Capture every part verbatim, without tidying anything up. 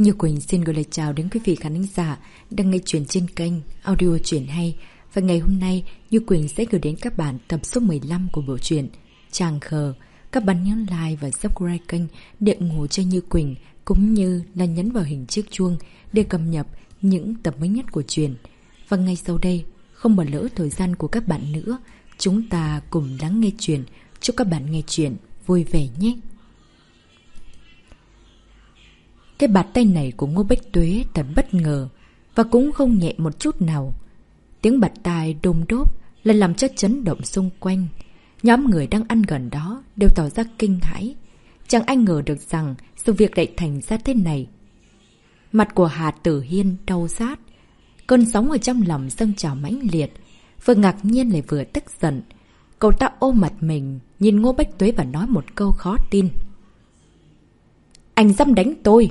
Như Quỳnh xin gửi lời chào đến quý vị khán giả đang nghe chuyện trên kênh Audio Chuyện Hay. Và ngày hôm nay, Như Quỳnh sẽ gửi đến các bạn tập số mười lăm của bộ truyện Chàng Khờ. Các bạn nhớ like và subscribe kênh để ủng hộ cho Như Quỳnh, cũng như là nhấn vào hình chiếc chuông để cập nhật những tập mới nhất của truyện. Và ngay sau đây, không bỏ lỡ thời gian của các bạn nữa, chúng ta cùng lắng nghe truyện. Chúc các bạn nghe truyện vui vẻ nhé. Cái bạt tay này của Ngô Bách Tuế thật bất ngờ và cũng không nhẹ một chút nào. Tiếng bạt tai đôm đốp lại làm cho chấn động xung quanh. Nhóm người đang ăn gần đó đều tỏ ra kinh hãi. Chẳng ai ngờ được rằng sự việc lại thành ra thế này. Mặt của Hà Tử Hiên đau rát. Cơn sóng ở trong lòng dâng trào mãnh liệt, vừa ngạc nhiên lại vừa tức giận. Cậu ta ôm mặt mình, nhìn Ngô Bách Tuế và nói một câu khó tin. Anh dám đánh tôi!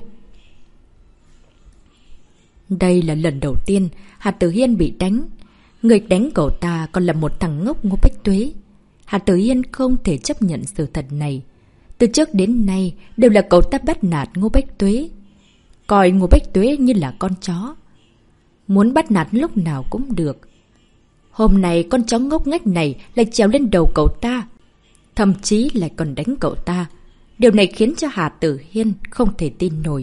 Đây là lần đầu tiên Hà Tử Hiên bị đánh. Người đánh cậu ta còn là một thằng ngốc Ngô Bách Tuế. Hà Tử Hiên không thể chấp nhận sự thật này. Từ trước đến nay đều là cậu ta bắt nạt Ngô Bách Tuế, coi Ngô Bách Tuế như là con chó, muốn bắt nạt lúc nào cũng được. Hôm nay con chó ngốc nghếch này lại trèo lên đầu cậu ta, thậm chí lại còn đánh cậu ta. Điều này khiến cho Hà Tử Hiên không thể tin nổi.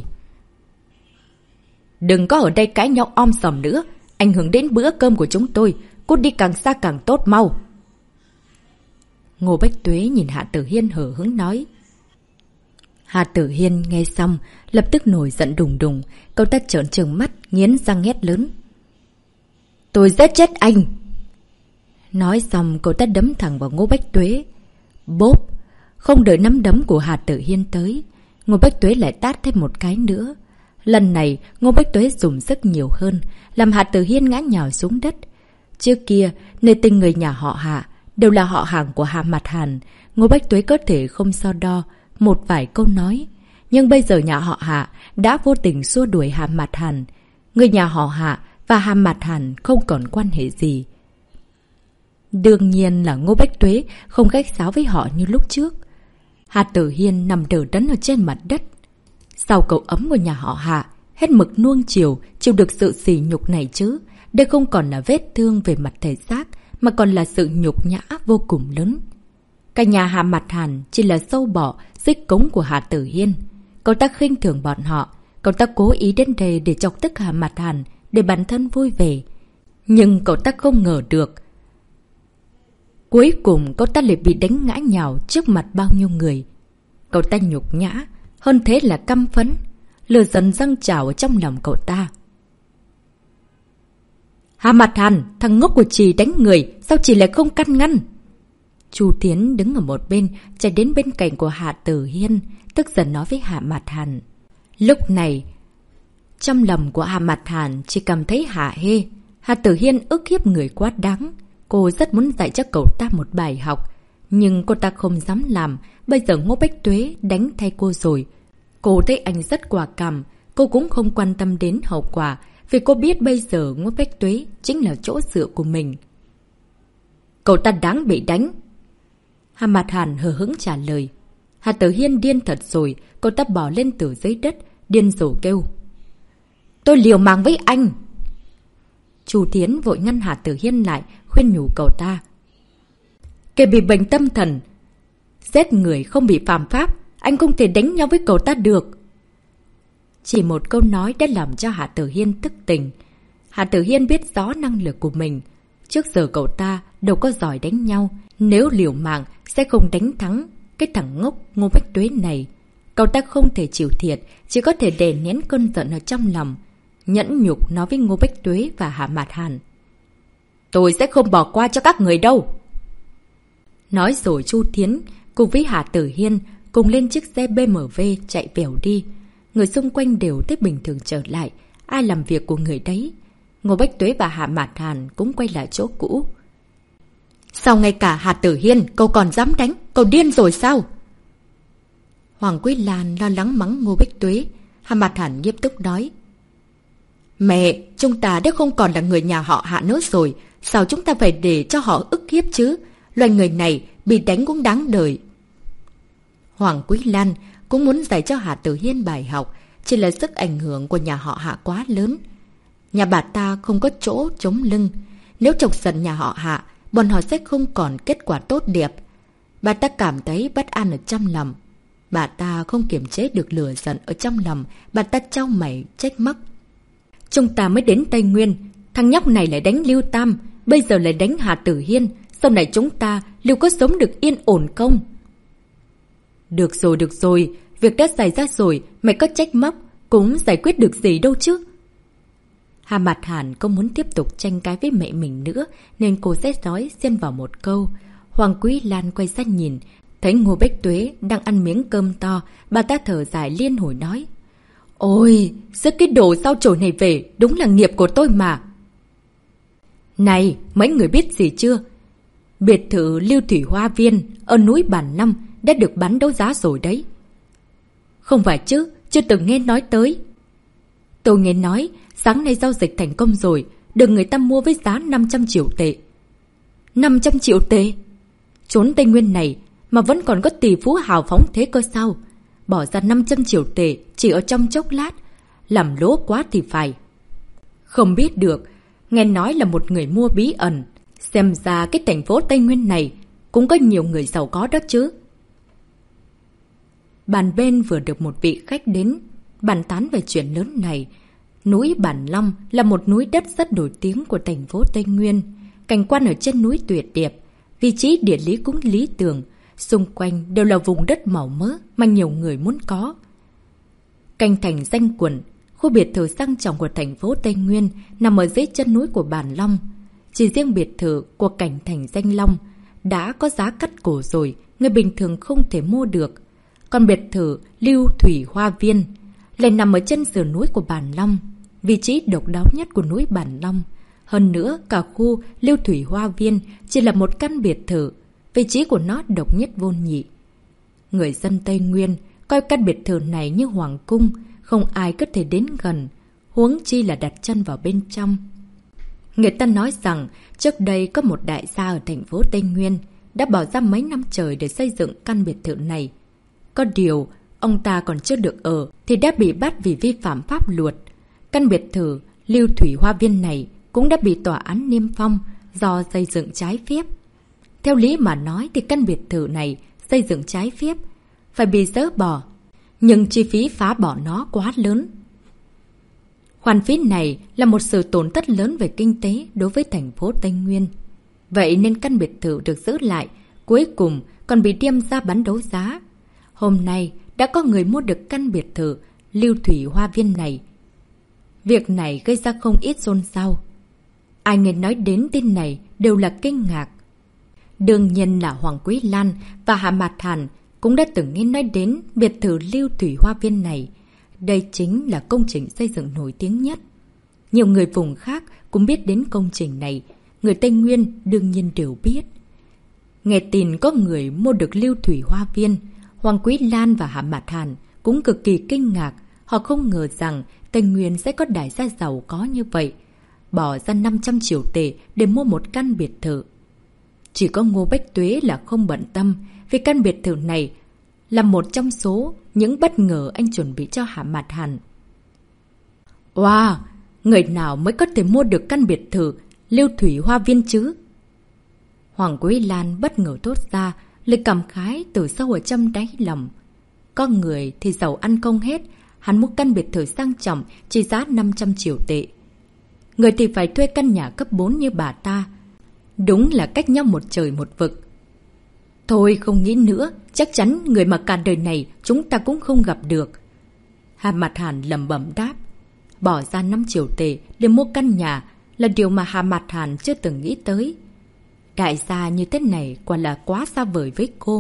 Đừng có ở đây cãi nhau om sòm nữa, ảnh hưởng đến bữa cơm của chúng tôi. Cút đi càng xa càng tốt, mau! Ngô Bách Tuế nhìn Hà Tử Hiên hờ hững nói. Hà Tử Hiên nghe xong lập tức nổi giận đùng đùng. Cậu ta trợn trừng mắt, nghiến răng hét lớn. Tôi giết chết anh! Nói xong cậu ta đấm thẳng vào Ngô Bách Tuế. Bốp! Không đợi nắm đấm của Hà Tử Hiên tới, Ngô Bách Tuế lại tát thêm một cái nữa. Lần này Ngô Bách Tuế dùng sức nhiều hơn, làm Hà Tử Hiên ngã nhào xuống đất. Trước kia, nơi tình người nhà họ Hà đều là họ hàng của Hà Mặt Hàn, Ngô Bách Tuế có thể không so đo một vài câu nói. Nhưng bây giờ nhà họ Hà đã vô tình xua đuổi Hà Mặt Hàn. Người nhà họ Hà và Hà Mặt Hàn không còn quan hệ gì. Đương nhiên là Ngô Bách Tuế không khách sáo với họ như lúc trước. Hà Tử Hiên nằm đờ đẫn ở trên mặt đất. Sau cậu ấm của nhà họ Hà, hết mực nuông chiều, chịu được sự sỉ nhục này chứ. Đây không còn là vết thương về mặt thể xác, mà còn là sự nhục nhã vô cùng lớn. Cả nhà Hà Mặt Hàn chỉ là sâu bọ dưới cống của Hà Tử Hiên. Cậu ta khinh thường bọn họ. Cậu ta cố ý đến đây để chọc tức Hà Mặt Hàn, để bản thân vui vẻ. Nhưng cậu ta không ngờ được, cuối cùng cậu ta lại bị đánh ngã nhào trước mặt bao nhiêu người. Cậu ta nhục nhã, hơn thế là căm phẫn. Lửa giận dâng trào ở trong lòng cậu ta. Hà Mặt Hàn, thằng ngốc của chị đánh người, sao chị lại không căn ngăn? Chu Tiến đứng ở một bên, chạy đến bên cạnh của Hà Tử Hiên, tức giận nói với Hà Mặt Hàn. Lúc này, trong lòng của Hà Mặt Hàn chỉ cảm thấy hả hê. Hà Tử Hiên ức hiếp người quá đáng. Cô rất muốn dạy cho cậu ta một bài học, nhưng cô ta không dám làm. Bây giờ Ngô Bách Tuế đánh thay cô rồi. Cô thấy anh rất quả cảm. Cô cũng không quan tâm đến hậu quả, vì cô biết bây giờ Ngô Bách Tuế chính là chỗ dựa của mình. Cậu ta đáng bị đánh. Hà Mặt Hàn hờ hững trả lời. Hà Tử Hiên điên thật rồi. Cậu ta bỏ lên từ dưới đất, điên rồ kêu. Tôi liều mạng với anh! Chu Tiến vội ngăn Hà Tử Hiên lại, khuyên nhủ cậu ta. Kẻ bị bệnh tâm thần, giết người không bị phạm pháp, anh không thể đánh nhau với cậu ta được. Chỉ một câu nói đã làm cho Hà Tử Hiên tức tình. Hà Tử Hiên biết rõ năng lực của mình. Trước giờ cậu ta đâu có giỏi đánh nhau. Nếu liều mạng sẽ không đánh thắng cái thằng ngốc Ngô Bách Tuế này. Cậu ta không thể chịu thiệt, chỉ có thể đè nén cơn giận ở trong lòng, nhẫn nhục nói với Ngô Bách Tuế và Hà Mặt Hàn. Tôi sẽ không bỏ qua cho các người đâu. Nói rồi Chu Thiến cùng với Hà Tử Hiên cùng lên chiếc xe bê em vê chạy vèo đi. Người xung quanh đều tiếp bình thường trở lại, ai làm việc của người đấy. Ngô Bách Tuế và Hà Mặt Hàn cũng quay lại chỗ cũ. Sao ngay cả Hà Tử Hiên cậu còn dám đánh? Cậu điên rồi sao? Hoàng Quý Lan lo lắng mắng Ngô Bách Tuế. Hà Mặt Hàn nghiêm túc nói. Mẹ, chúng ta đã không còn là người nhà họ Hạ nữa rồi. Sao chúng ta phải để cho họ ức hiếp chứ? Loài người này bị đánh cũng đáng đời. Hoàng Quý Lan cũng muốn dạy cho Hà Tử Hiên bài học. chỉ là sức ảnh hưởng của nhà họ Hạ quá lớn. Nhà bà ta không có chỗ chống lưng. Nếu chọc giận nhà họ Hạ, bọn họ sẽ không còn kết quả tốt đẹp. Bà ta cảm thấy bất an ở trong lòng. Bà ta không kiềm chế được lửa giận ở trong lòng. Bà ta chau mày trách móc. Chúng ta mới đến Tây Nguyên, thằng nhóc này lại đánh Lưu Tam, bây giờ lại đánh Hà Tử Hiên. Sau này chúng ta liệu có sống được yên ổn không? Được rồi, được rồi. Việc đã xảy ra rồi, mày có trách móc cũng giải quyết được gì đâu chứ. Hà Mạt Hàn không muốn tiếp tục tranh cãi với mẹ mình nữa, nên cô sẽ nói xen vào một câu. Hoàng Quý Lan quay sang nhìn, thấy Ngô Bách Tuế đang ăn miếng cơm to, bà ta thở dài liên hồi nói. Ôi, rước cái đồ sao chổi này về, đúng là nghiệp của tôi mà. Này, mấy người biết gì chưa? Biệt thự Lưu Thủy Hoa Viên ở núi Bản Năm đã được bán đấu giá rồi đấy. Không phải chứ, chưa từng nghe nói tới. Tôi nghe nói, sáng nay giao dịch thành công rồi, được người ta mua với giá năm trăm triệu tệ. năm trăm triệu tệ? Trốn Tây Nguyên này mà vẫn còn có tỷ phú hào phóng thế cơ sao? Bỏ ra năm trăm triệu tệ chỉ ở trong chốc lát, làm lỗ quá thì phải. Không biết được, nghe nói là một người mua bí ẩn. Xem ra cái thành phố Tây Nguyên này cũng có nhiều người giàu có đó chứ. Bàn bên vừa được một vị khách đến, bàn tán về chuyện lớn này. Núi Bản Long là một núi đất rất nổi tiếng của thành phố Tây Nguyên. Cảnh quan ở trên núi tuyệt đẹp, vị trí địa lý cũng lý tưởng. Xung quanh đều là vùng đất màu mỡ mà nhiều người muốn có. Canh thành danh quần, khu biệt thự sang trọng của thành phố Tây Nguyên nằm ở dưới chân núi của Bản Long. Chỉ riêng biệt thự của cảnh thành danh Long đã có giá cắt cổ rồi, người bình thường không thể mua được. Còn biệt thự Lưu Thủy Hoa Viên lại nằm ở chân sườn núi của Bản Long, vị trí độc đáo nhất của núi Bản Long. Hơn nữa, cả khu Lưu Thủy Hoa Viên chỉ là một căn biệt thự, vị trí của nó độc nhất vô nhị. Người dân Tây Nguyên coi căn biệt thự này như hoàng cung, không ai có thể đến gần, huống chi là đặt chân vào bên trong. Người ta nói rằng trước đây có một đại gia ở thành phố Tây Nguyên đã bỏ ra mấy năm trời để xây dựng căn biệt thự này. Có điều, ông ta còn chưa được ở thì đã bị bắt vì vi phạm pháp luật. Căn biệt thự Lưu Thủy Hoa Viên này cũng đã bị tòa án niêm phong do xây dựng trái phép. Theo lý mà nói thì căn biệt thự này xây dựng trái phép, phải bị dỡ bỏ. Nhưng chi phí phá bỏ nó quá lớn. Khoản phí này là một sự tổn thất lớn về kinh tế đối với thành phố Tây Nguyên. Vậy nên căn biệt thự được giữ lại, cuối cùng còn bị đem ra bán đấu giá. Hôm nay đã có người mua được căn biệt thự Lưu Thủy Hoa Viên này. Việc này gây ra không ít xôn xao. Ai nghe nói đến tin này đều là kinh ngạc. Đương nhiên là Hoàng Quý Lan và Hạ Mạt Hàn cũng đã từng nghe nói đến biệt thự Lưu Thủy Hoa Viên này. Đây chính là công trình xây dựng nổi tiếng nhất. Nhiều người vùng khác cũng biết đến công trình này. Người Tây Nguyên đương nhiên đều biết. Nghe tin có người mua được Lưu Thủy Hoa Viên, Hoàng Quý Lan và Hạ Mạt Hàn cũng cực kỳ kinh ngạc. Họ không ngờ rằng Tây Nguyên sẽ có đại gia giàu có như vậy. Bỏ ra năm trăm triệu tệ để mua một căn biệt thự. Chỉ có Ngô Bách Tuế là không bận tâm, vì căn biệt thự này là một trong số những bất ngờ anh chuẩn bị cho Hạ Mạt Hàn. Wow! Người nào mới có thể mua được căn biệt thự Lưu Thủy Hoa Viên chứ? Hoàng Quý Lan bất ngờ thốt ra, lời cảm khái từ sâu ở trong đáy lòng. Có người thì giàu ăn không hết, hắn mua căn biệt thự sang trọng chỉ giá năm trăm triệu tệ. Người thì phải thuê căn nhà cấp bốn như bà ta. Đúng là cách nhau một trời một vực. Thôi không nghĩ nữa, chắc chắn người mà cả đời này chúng ta cũng không gặp được. Hạ Mạt Hàn lẩm bẩm đáp. Bỏ ra năm triệu tệ để mua căn nhà là điều mà Hạ Mạt Hàn chưa từng nghĩ tới. Đại gia như thế này quả là quá xa vời với cô.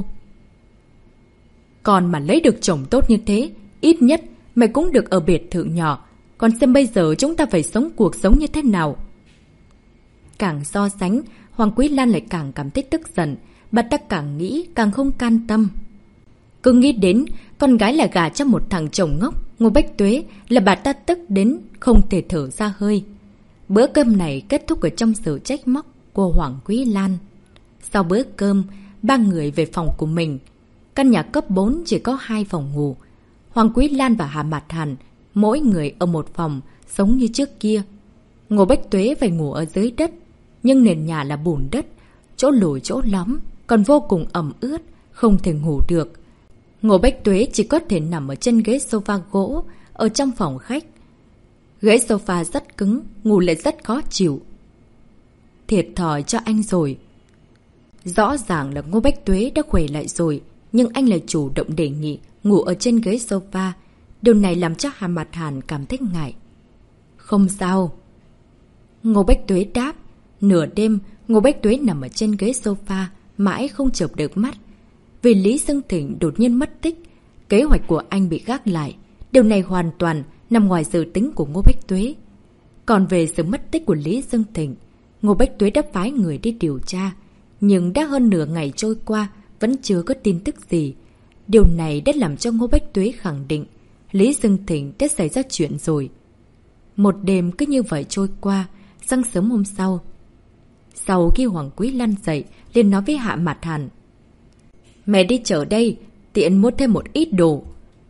Còn mà lấy được chồng tốt như thế, ít nhất mày cũng được ở biệt thự nhỏ. Còn xem bây giờ chúng ta phải sống cuộc sống như thế nào. Càng so sánh, Hoàng Quý Lan lại càng cảm thấy tức giận. Bà ta càng nghĩ càng không can tâm. Cứ nghĩ đến con gái là gả cho một thằng chồng ngốc Ngô Bách Tuế là bà ta tức đến không thể thở ra hơi. Bữa cơm này kết thúc ở trong sự trách móc của Hoàng Quý Lan. Sau bữa cơm, ba người về phòng của mình. Căn nhà cấp bốn chỉ có hai phòng ngủ. Hoàng Quý Lan và Hạ Mạt Hàn Mỗi người ở một phòng, giống như trước kia. Ngô Bách Tuế phải ngủ ở dưới đất, nhưng nền nhà là bùn đất, chỗ lồi chỗ lõm, còn vô cùng ẩm ướt, không thể ngủ được. Ngô Bách Tuế chỉ có thể nằm ở trên ghế sofa gỗ, ở trong phòng khách. Ghế sofa rất cứng, ngủ lại rất khó chịu. Thiệt thòi cho anh rồi. Rõ ràng là Ngô Bách Tuế đã khỏe lại rồi, nhưng anh lại chủ động đề nghị ngủ ở trên ghế sofa. Điều này làm cho Hà Mạt Hàn cảm thấy ngại. Không sao. Ngô Bách Tuế đáp. Nửa đêm, Ngô Bách Tuế nằm ở trên ghế sofa, mãi không chợp được mắt. Vì Lý Dương Thịnh đột nhiên mất tích, kế hoạch của anh bị gác lại. Điều này hoàn toàn nằm ngoài dự tính của Ngô Bách Tuế. Còn về sự mất tích của Lý Dương Thịnh, Ngô Bách Tuế đã phái người đi điều tra. Nhưng đã hơn nửa ngày trôi qua, vẫn chưa có tin tức gì. Điều này đã làm cho Ngô Bách Tuế khẳng định Lý Dương Thịnh đã xảy ra chuyện rồi. Một đêm cứ như vậy trôi qua. Sáng sớm hôm sau, sau khi Hoàng Quý Lan dậy, liền nói với Hạ Mạt Hàn: Mẹ đi chợ đây, tiện mua thêm một ít đồ.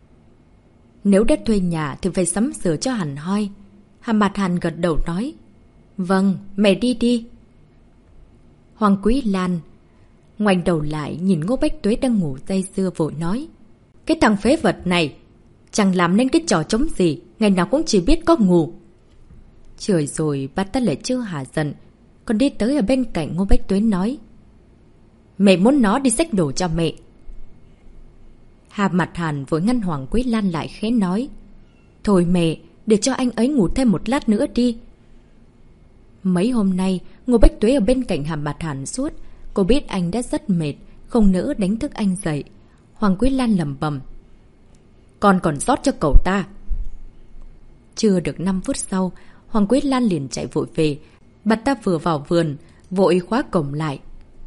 Nếu đã thuê nhà thì phải sắm sửa cho hẳn hoi. Hạ Mạt Hàn gật đầu nói: Vâng, mẹ đi đi. Hoàng Quý Lan ngoảnh đầu lại nhìn Ngô Bách Tuế đang ngủ say sưa vội nói: Cái thằng phế vật này chẳng làm nên cái trò trống gì, ngày nào cũng chỉ biết có ngủ. Trời rồi, bà ta lại chưa hả giận, còn đi tới ở bên cạnh Ngô Bách Tuế nói: Mẹ muốn nó đi xách đồ cho mẹ. Hà Mạt Hàn vội ngăn Hoàng Quý Lan lại khẽ nói: Thôi mẹ, để cho anh ấy ngủ thêm một lát nữa đi. Mấy hôm nay, Ngô Bách Tuế ở bên cạnh Hà Mạt Hàn suốt. Cô biết anh đã rất mệt, không nỡ đánh thức anh dậy. Hoàng Quý Lan lẩm bẩm: Con còn rót cho cậu ta. Chưa được năm phút sau, Hoàng Quý Lan liền chạy vội về. Bà ta vừa vào vườn, vội khóa cổng lại.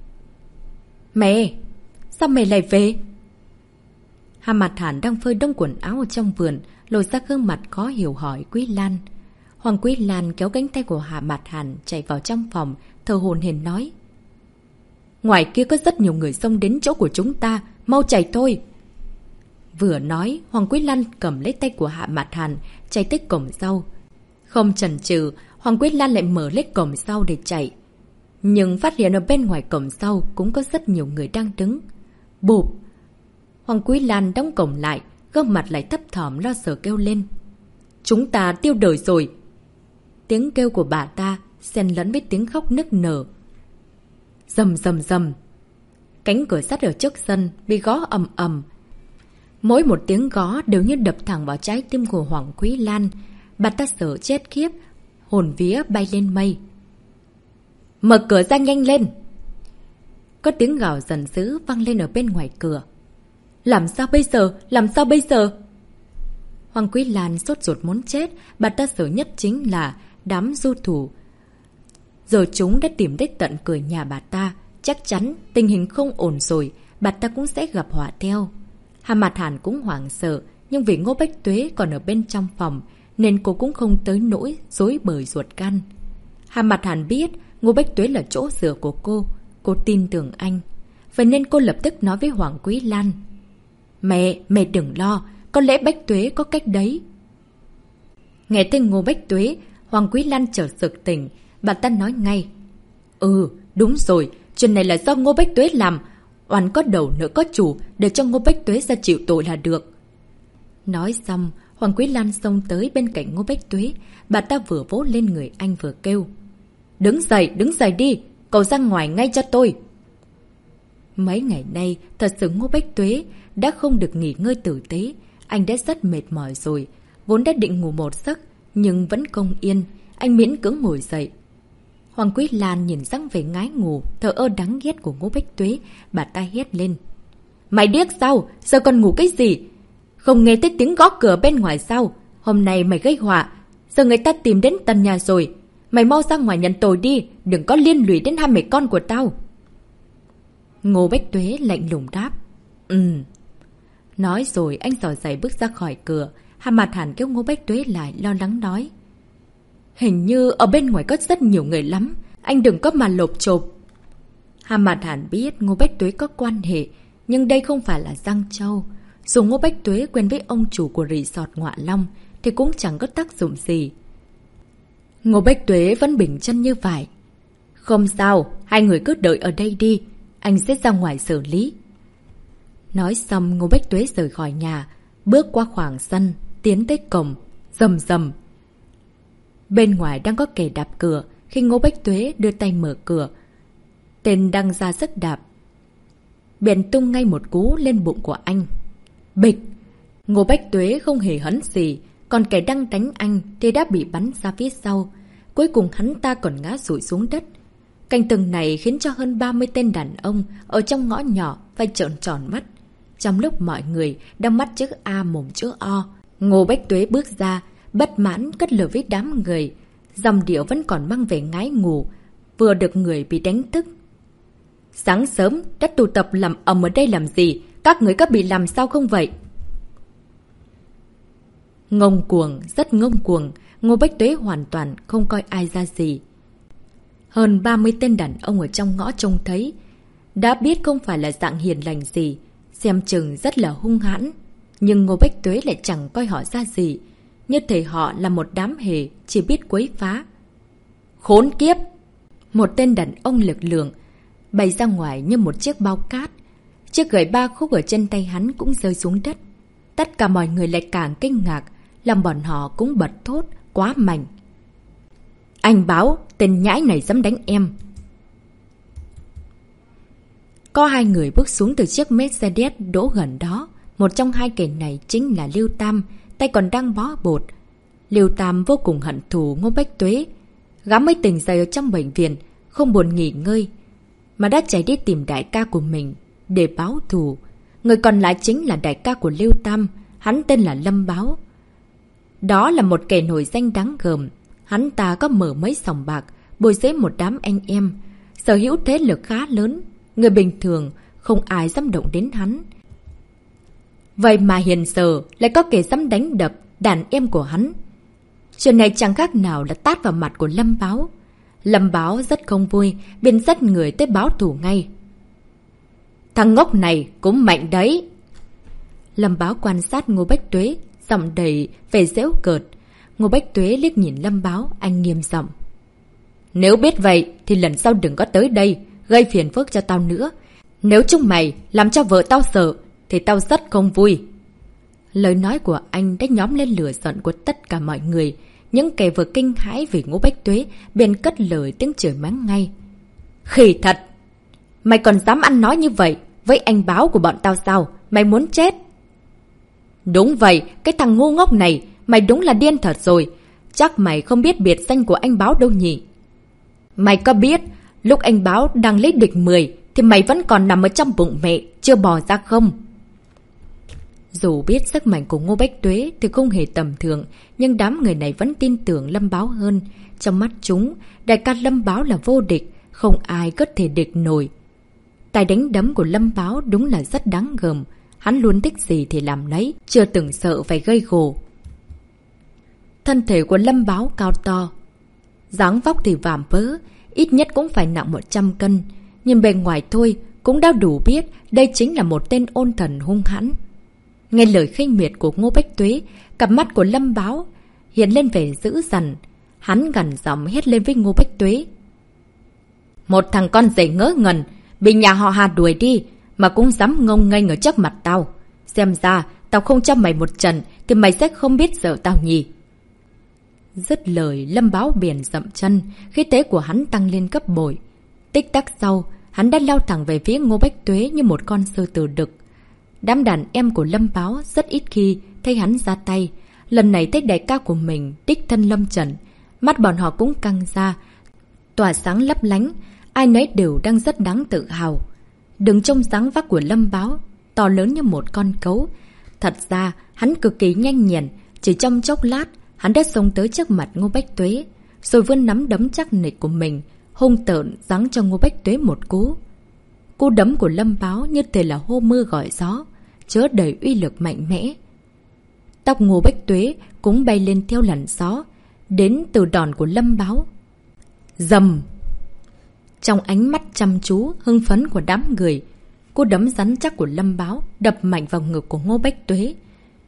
Mẹ, sao mẹ lại về? Hà Mạt Hàn đang phơi đông quần áo ở trong vườn, lồi ra gương mặt khó hiểu hỏi Quý Lan. Hoàng Quý Lan kéo cánh tay của Hà Mạt Hàn chạy vào trong phòng, thở hổn hển nói: Ngoài kia có rất nhiều người xông đến chỗ của chúng ta, mau chạy thôi. Vừa nói, Hoàng Quý Lan cầm lấy tay của Hạ Mạt Hàn, chạy tới cổng sau. Không chần chừ, Hoàng Quý Lan lại mở lấy cổng sau để chạy. Nhưng phát hiện ở bên ngoài cổng sau cũng có rất nhiều người đang đứng. Bụp! Hoàng Quý Lan đóng cổng lại, gương mặt lại thấp thỏm lo sợ kêu lên: Chúng ta tiêu đời rồi! Tiếng kêu của bà ta xen lẫn với tiếng khóc nức nở. Rầm rầm rầm! Cánh cửa sắt ở trước sân bị gõ ầm ầm. Mỗi một tiếng gõ đều như đập thẳng vào trái tim của Hoàng Quý Lan. Bà ta sợ chết khiếp, hồn vía bay lên mây. Mở cửa ra nhanh lên! Có tiếng gào giận dữ vang lên ở bên ngoài cửa. Làm sao bây giờ? Làm sao bây giờ? Hoàng Quý Lan sốt ruột muốn chết. Bà ta sợ nhất chính là đám du thủ. Giờ chúng đã tìm đến tận cửa nhà bà ta. Chắc chắn tình hình không ổn rồi, bà ta cũng sẽ gặp họa theo. Hà Mạt Hàn cũng hoảng sợ, nhưng vì Ngô Bách Tuế còn ở bên trong phòng, nên cô cũng không tới nỗi rối bời ruột gan. Hà Mạt Hàn biết Ngô Bách Tuế là chỗ dựa của cô. Cô tin tưởng anh. Vậy nên cô lập tức nói với Hoàng Quý Lan: Mẹ, mẹ đừng lo, có lẽ Bách Tuế có cách đấy. Nghe tên Ngô Bách Tuế, Hoàng Quý Lan chợt sực tỉnh. Bà ta nói ngay: Ừ, đúng rồi, chuyện này là do Ngô Bách Tuế làm. Oan có đầu nữa có chủ, để cho Ngô Bách Tuế ra chịu tội là được. Nói xong, Hoàng Quý Lan xông tới bên cạnh Ngô Bách Tuế. Bà ta vừa vỗ lên người anh vừa kêu: Đứng dậy, đứng dậy đi, cậu ra ngoài ngay cho tôi. Mấy ngày nay, thật sự Ngô Bách Tuế đã không được nghỉ ngơi tử tế. Anh đã rất mệt mỏi rồi. Vốn đã định ngủ một giấc, nhưng vẫn không yên. Anh miễn cưỡng ngồi dậy. Hoàng Quý Lan nhìn dáng vẻ ngái ngủ, thờ ơ đáng ghét của Ngô Bách Tuế. Bà ta hét lên: Mày điếc sao? Giờ còn ngủ cái gì? Không nghe thấy tiếng gõ cửa bên ngoài sao? Hôm nay mày gây họa. Giờ người ta tìm đến tận nhà rồi. Mày mau ra ngoài nhận tội đi, đừng có liên lụy đến hai mẹ con của tao. Ngô Bách Tuế lạnh lùng đáp: Ừ. Nói rồi anh xỏ giày bước ra khỏi cửa. Hà Mạt Hàn kéo Ngô Bách Tuế lại, lo lắng nói: Hình như ở bên ngoài có rất nhiều người lắm, anh đừng có mà lộp chộp. Hà Mạt Hàn biết Ngô Bách Tuế có quan hệ, nhưng đây không phải là Giang Châu. Dù Ngô Bách Tuế quen với ông chủ của resort Ngọa Long, thì cũng chẳng có tác dụng gì. Ngô Bách Tuế vẫn bình chân như vậy. Không sao, hai người cứ đợi ở đây đi, anh sẽ ra ngoài xử lý. Nói xong Ngô Bách Tuế rời khỏi nhà, bước qua khoảng sân, tiến tới cổng, rầm rầm. Bên ngoài đang có kẻ đạp cửa, khi Ngô Bách Tuế đưa tay mở cửa. Tên đang ra sức đạp, bèn tung ngay một cú lên bụng của anh. Bịch! Ngô Bách Tuế không hề hấn gì, còn kẻ đang đánh anh thì đã bị bắn ra phía sau. Cuối cùng hắn ta còn ngã rụi xuống đất. Cảnh tượng này khiến cho hơn ba mươi tên đàn ông ở trong ngõ nhỏ phải trợn tròn mắt. Trong lúc mọi người đang mắt chữ A mồm chữ O, Ngô Bách Tuế bước ra, bất mãn cất lời với đám người. Dòng điệu vẫn còn mang vẻ ngái ngủ, vừa được người bị đánh thức. Sáng sớm, đã tụ tập làm ầm ở đây làm gì? Các người có bị làm sao không vậy? Ngông cuồng, rất ngông cuồng, Ngô Bách Tuế hoàn toàn không coi ai ra gì. Hơn ba mươi tên đàn ông ở trong ngõ trông thấy, đã biết không phải là dạng hiền lành gì, xem chừng rất là hung hãn. Nhưng Ngô Bách Tuế lại chẳng coi họ ra gì, như thể họ là một đám hề chỉ biết quấy phá. Khốn kiếp! Một tên đàn ông lực lượng bay ra ngoài như một chiếc bao cát. Chiếc gậy ba khúc ở trên tay hắn cũng rơi xuống đất. Tất cả mọi người lại càng kinh ngạc, làm bọn họ cũng bật thốt, quá mạnh. Anh báo, tên nhãi này dám đánh em. Có hai người bước xuống từ chiếc Mercedes đỗ gần đó. Một trong hai kẻ này chính là Lưu Tam, tay còn đang bó bột. Lưu Tam vô cùng hận thù Ngô Bách Tuế. Gã mới tỉnh dậy ở trong bệnh viện, không buồn nghỉ ngơi, mà đã chạy đi tìm đại ca của mình để báo thù. Người còn lại chính là đại ca của Lưu Tam, hắn tên là Lâm Báo. Đó là một kẻ nổi danh đáng gờm. Hắn ta có mở mấy sòng bạc, bồi dưỡng một đám anh em, sở hữu thế lực khá lớn. Người bình thường không ai dám động đến hắn. Vậy mà hiện giờ lại có kẻ dám đánh đập đàn em của hắn. Chuyện này chẳng khác nào là tát vào mặt của Lâm Báo. Lâm Báo rất không vui,便dắt người tới báo thù ngay. Thằng ngốc này cũng mạnh đấy. Lâm Báo quan sát Ngô Bách Tuế, giọng đầy vẻ giễu cợt. Ngô Bách Tuế liếc nhìn Lâm Báo, anh nghiêm giọng. Nếu biết vậy thì lần sau đừng có tới đây, gây phiền phức cho tao nữa. Nếu chúng mày làm cho vợ tao sợ thì tao rất không vui. Lời nói của anh đã nhóm lên lửa giận của tất cả mọi người. Những kẻ vừa kinh hãi vì Ngô Bách Tuế便cất lời tiếng chửi mắng ngay. Khỉ thật! Mày còn dám ăn nói như vậy với anh Báo của bọn tao sao? Mày muốn chết? Đúng vậy, cái thằng ngu ngốc này, mày đúng là điên thật rồi. Chắc mày không biết biệt danh của anh Báo đâu nhỉ? Mày có biết, lúc anh Báo đang lấy địch mười thì mày vẫn còn nằm ở trong bụng mẹ, chưa bò ra không? Dù biết sức mạnh của Ngô Bách Tuế thì không hề tầm thường, nhưng đám người này vẫn tin tưởng Lâm Báo hơn. Trong mắt chúng, đại ca Lâm Báo là vô địch, không ai có thể địch nổi. Tài đánh đấm của Lâm Báo đúng là rất đáng gờm. Hắn luôn thích gì thì làm nấy, chưa từng sợ phải gây gổ. Thân thể của Lâm Báo cao to, dáng vóc thì vạm vỡ, ít nhất cũng phải nặng một trăm cân. Nhìn bề ngoài thôi cũng đã đủ biết đây chính là một tên ôn thần hung hãn. Nghe lời khinh miệt của Ngô Bách Tuế, cặp mắt của Lâm Báo hiện lên vẻ dữ dằn. Hắn gằn giọng hét lên với Ngô Bách Tuế. Một thằng con rể ngớ ngẩn, bị nhà họ Hà đuổi đi, mà cũng dám ngông nghênh ở trước mặt tao. Xem ra, tao không cho mày một trận, thì mày sẽ không biết sợ tao nhỉ. Dứt lời, Lâm Báo biển dậm chân, khí thế của hắn tăng lên gấp bội. Tích tắc sau, hắn đã lao thẳng về phía Ngô Bách Tuế như một con sư tử đực. Đám đàn em của Lâm Báo rất ít khi thấy hắn ra tay. Lần này thấy đại ca của mình đích thân lâm trận, mắt bọn họ cũng căng ra, tỏa sáng lấp lánh, ai nấy đều đang rất đáng tự hào. Đứng trong dáng vác của Lâm Báo, to lớn như một con cấu. Thật ra, hắn cực kỳ nhanh nhẹn, chỉ trong chốc lát, hắn đã xông tới trước mặt Ngô Bách Tuế, rồi vươn nắm đấm chắc nịch của mình, hung tợn giáng cho Ngô Bách Tuế một cú. Cú đấm của Lâm Báo như thể là hô mưa gọi gió, chứa đầy uy lực mạnh mẽ. Tóc Ngô Bách Tuế cũng bay lên theo làn gió, đến từ đòn của Lâm Báo. Rầm! Trong ánh mắt chăm chú, hưng phấn của đám người, cú đấm rắn chắc của Lâm Báo đập mạnh vào ngực của Ngô Bách Tuế.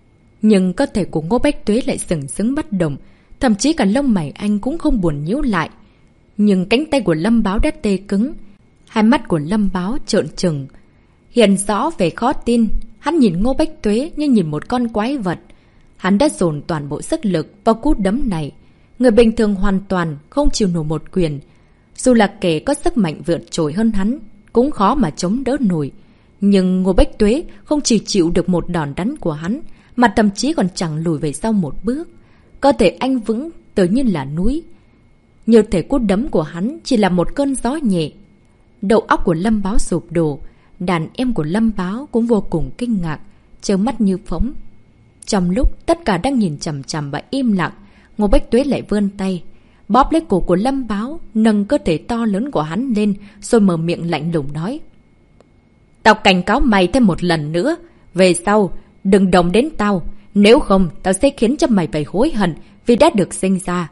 Nhưng cơ thể của Ngô Bách Tuế lại sừng sững bất động, thậm chí cả lông mày anh cũng không buồn nhíu lại. Nhưng cánh tay của Lâm Báo đã tê cứng, hai mắt của Lâm Báo trợn trừng. Hiện rõ về khó tin, hắn nhìn Ngô Bách Tuế như nhìn một con quái vật. Hắn đã dồn toàn bộ sức lực vào cú đấm này. Người bình thường hoàn toàn không chịu nổi một quyền. Dù là kẻ có sức mạnh vượt trội hơn hắn, cũng khó mà chống đỡ nổi. Nhưng Ngô Bách Tuế không chỉ chịu được một đòn đánh của hắn, mà thậm chí còn chẳng lùi về sau một bước. Cơ thể anh vững tự nhiên là núi. Như thể cú đấm của hắn chỉ là một cơn gió nhẹ. Đầu óc của Lâm Báo sụp đổ. Đàn em của Lâm Báo cũng vô cùng kinh ngạc, trơ mắt như phóng. Trong lúc tất cả đang nhìn chằm chằm và im lặng, Ngô Bách Tuế lại vươn tay, bóp lấy cổ của Lâm Báo, nâng cơ thể to lớn của hắn lên, rồi mở miệng lạnh lùng nói. Tao cảnh cáo mày thêm một lần nữa, về sau đừng động đến tao, nếu không tao sẽ khiến cho mày phải hối hận vì đã được sinh ra.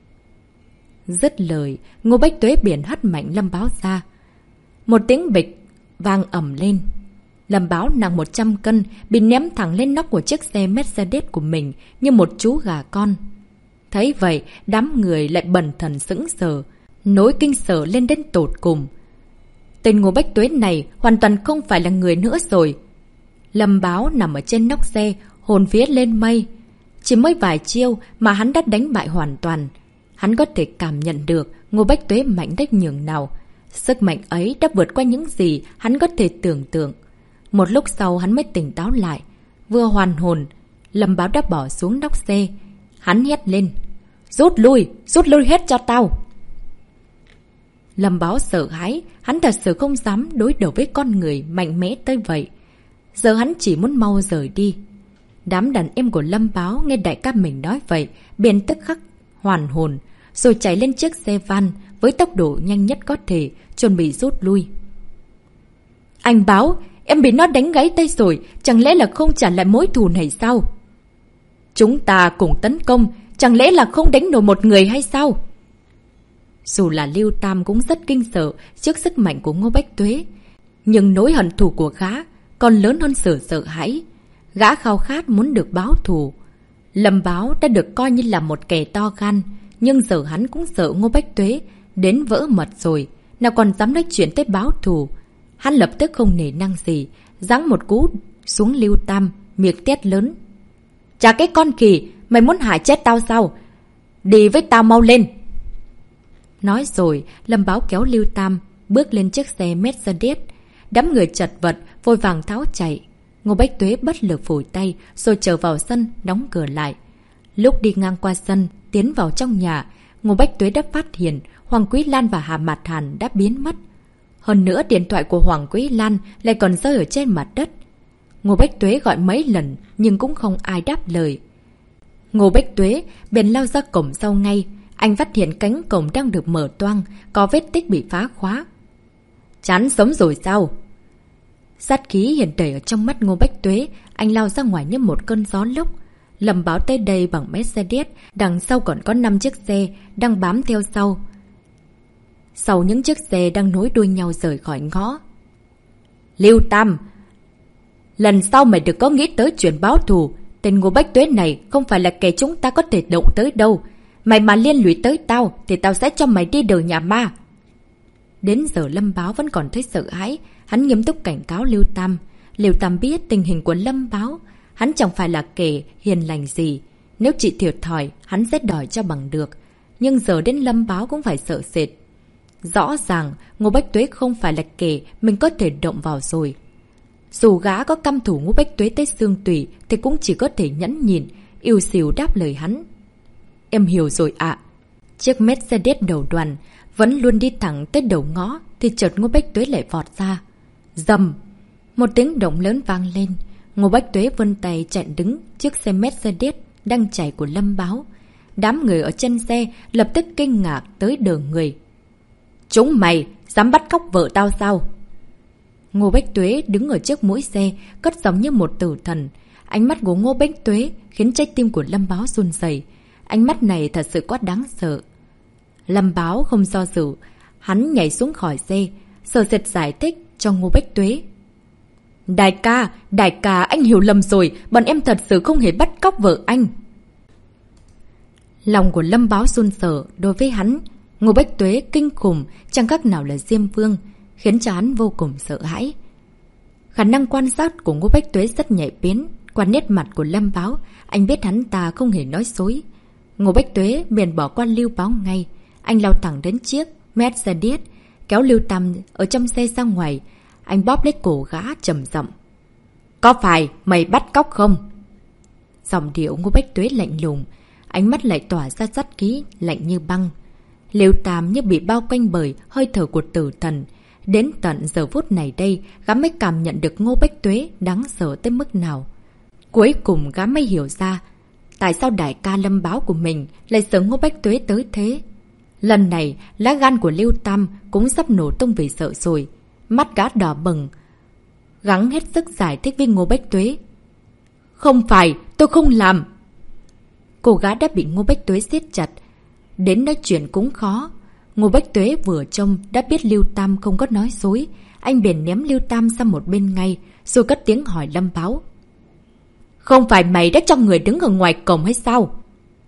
Dứt lời, Ngô Bách Tuế biển hất mạnh Lâm Báo ra. Một tiếng bịch vang ầm lên. Lâm Báo nặng một trăm cân bị ném thẳng lên nóc của chiếc xe Mercedes của mình như một chú gà con. Thấy vậy, đám người lại bần thần sững sờ, nỗi kinh sợ lên đến tột cùng. Tên Ngô Bách Tuế này hoàn toàn không phải là người nữa rồi. Lâm Báo nằm ở trên nóc xe, hồn vía lên mây. Chỉ mới vài chiêu mà hắn đã đánh bại hoàn toàn. Hắn có thể cảm nhận được Ngô Bách Tuế mạnh đến nhường nào. Sức mạnh ấy đã vượt qua những gì hắn có thể tưởng tượng. Một lúc sau hắn mới tỉnh táo lại. Vừa hoàn hồn, Lâm Báo đã bỏ xuống nóc xe. Hắn hét lên. Rút lui, rút lui hết cho tao. Lâm Báo sợ hãi, hắn thật sự không dám đối đầu với con người mạnh mẽ tới vậy. Giờ hắn chỉ muốn mau rời đi. Đám đàn em của Lâm Báo nghe đại ca mình nói vậy,便tức khắc hoàn hồn, rồi chạy lên chiếc xe van với tốc độ nhanh nhất có thể, chuẩn bị rút lui. Anh Báo, em bị nó đánh gãy tay rồi, chẳng lẽ là không trả lại mối thù này sao? Chúng ta cùng tấn công, chẳng lẽ là không đánh nổi một người hay sao? Dù là Lưu Tam cũng rất kinh sợ trước sức mạnh của Ngô Bách Tuế, nhưng nỗi hận thù của gã còn lớn hơn sự sợ hãi. Gã khao khát muốn được báo thù. Lâm Báo đã được coi như là một kẻ to gan, nhưng giờ hắn cũng sợ Ngô Bách Tuế đến vỡ mật rồi, nào còn dám nói chuyện tới báo thù. Hắn lập tức không nể năng gì, giáng một cú xuống Lưu Tam, miệng tiết lớn. Chà cái con khỉ, mày muốn hại chết tao sao? Đi với tao mau lên! Nói rồi, Lâm Báo kéo Lưu Tam, bước lên chiếc xe Mercedes. Đám người chật vật, vội vàng tháo chạy. Ngô Bách Tuế bất lực phủi tay, rồi trở vào sân, đóng cửa lại. Lúc đi ngang qua sân, tiến vào trong nhà, Ngô Bách Tuế đã phát hiện Hoàng Quý Lan và Hà Mạt Hàn đã biến mất. Hơn nữa, điện thoại của Hoàng Quý Lan lại còn rơi ở trên mặt đất. Ngô Bách Tuế gọi mấy lần, nhưng cũng không ai đáp lời. Ngô Bách Tuế bèn lao ra cổng sau ngay. Anh phát hiện cánh cổng đang được mở toang, có vết tích bị phá khóa. Chán sống rồi sao? Sát khí hiện đầy ở trong mắt Ngô Bách Tuế, anh lao ra ngoài như một cơn gió lốc. Lâm Báo tới đây bằng Mercedes, đằng sau còn có năm chiếc xe đang bám theo sau. Sau những chiếc xe đang nối đuôi nhau rời khỏi ngõ. Lưu Tam, lần sau mày đừng có nghĩ tới chuyện báo thù. Tên Ngô Bách Tuế này không phải là kẻ chúng ta có thể động tới đâu. Mày mà liên lụy tới tao thì tao sẽ cho mày đi đời nhà ma. Đến giờ Lâm Báo vẫn còn thấy sợ hãi. Hắn nghiêm túc cảnh cáo Lưu Tam. Lưu Tam biết tình hình của Lâm Báo. Hắn chẳng phải là kẻ hiền lành gì. Nếu chị thiệt thòi, hắn sẽ đòi cho bằng được. Nhưng giờ đến Lâm Báo cũng phải sợ sệt. Rõ ràng Ngô Bách Tuế không phải là kẻ mình có thể động vào rồi. Dù gã có căm thủ Ngô Bách Tuế tới xương tủy thì cũng chỉ có thể nhẫn nhìn, yêu xìu đáp lời hắn. Em hiểu rồi ạ. Chiếc Mercedes đầu đoàn vẫn luôn đi thẳng tới đầu ngõ thì chợt Ngô Bách Tuế lại vọt ra. Dầm! Một tiếng động lớn vang lên. Ngô Bách Tuế vươn tay chặn đứng chiếc xe Mercedes đang chạy của Lâm Báo. Đám người ở chân xe lập tức kinh ngạc tới đờ người. Chúng mày dám bắt cóc vợ tao sao? Ngô Bách Tuế đứng ở trước mũi xe, cất giọng như một tử thần. Ánh mắt của Ngô Bách Tuế khiến trái tim của Lâm Báo run rẩy. Ánh mắt này thật sự quá đáng sợ. Lâm Báo không do dự, hắn nhảy xuống khỏi xe, sợ sệt giải thích cho Ngô Bách Tuế. Đại ca, đại ca, anh hiểu lầm rồi, bọn em thật sự không hề bắt cóc vợ anh. Lòng của Lâm Báo run sợ đối với hắn. Ngô Bách Tuế kinh khủng, chẳng khác nào là Diêm Vương, khiến cho hắn vô cùng sợ hãi. Khả năng quan sát của Ngô Bách Tuế rất nhạy bén. Qua nét mặt của Lâm Báo, anh biết hắn ta không hề nói dối. Ngô Bách Tuế liền bỏ qua Lưu Báo ngay. Anh lao thẳng đến chiếc Mercedes, kéo Lưu Tam ở trong xe ra ngoài. Anh bóp lấy cổ gã trầm giọng. Có phải mày bắt cóc không? Giọng điệu Ngô Bách Tuế lạnh lùng, ánh mắt lại tỏa ra sát khí lạnh như băng. Lưu Tam như bị bao quanh bởi hơi thở của tử thần. Đến tận giờ phút này đây, gã mới cảm nhận được Ngô Bách Tuế đáng sợ tới mức nào. Cuối cùng gã mới hiểu ra tại sao đại ca Lâm Báo của mình lại sợ Ngô Bách Tuế tới thế. Lần này, lá gan của Lưu Tam cũng sắp nổ tung vì sợ rồi. Mắt gã đỏ bừng, gắng hết sức giải thích với Ngô Bách Tuế. Không phải, tôi không làm. Cô gái đã bị Ngô Bách Tuế siết chặt, đến nói chuyện cũng khó. Ngô Bách Tuế vừa trông đã biết Lưu Tam không có nói dối. Anh bèn ném Lưu Tam sang một bên ngay, rồi cất tiếng hỏi Lâm Báo. Không phải mày đã cho người đứng ở ngoài cổng hay sao?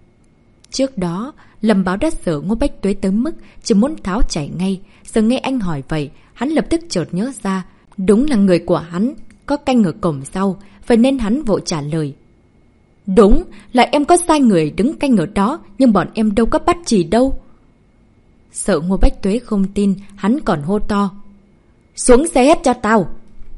Trước đó, Lâm Báo đã sợ Ngô Bách Tuế tới mức chỉ muốn tháo chạy ngay. Giờ nghe anh hỏi vậy, hắn lập tức chợt nhớ ra. Đúng là người của hắn có canh ở cổng sau, vậy nên hắn vội trả lời. Đúng là em có sai người đứng canh ở đó, nhưng bọn em đâu có bắt gì đâu. Sợ Ngô Bách Tuế không tin, hắn còn hô to. Xuống xe hết cho tao.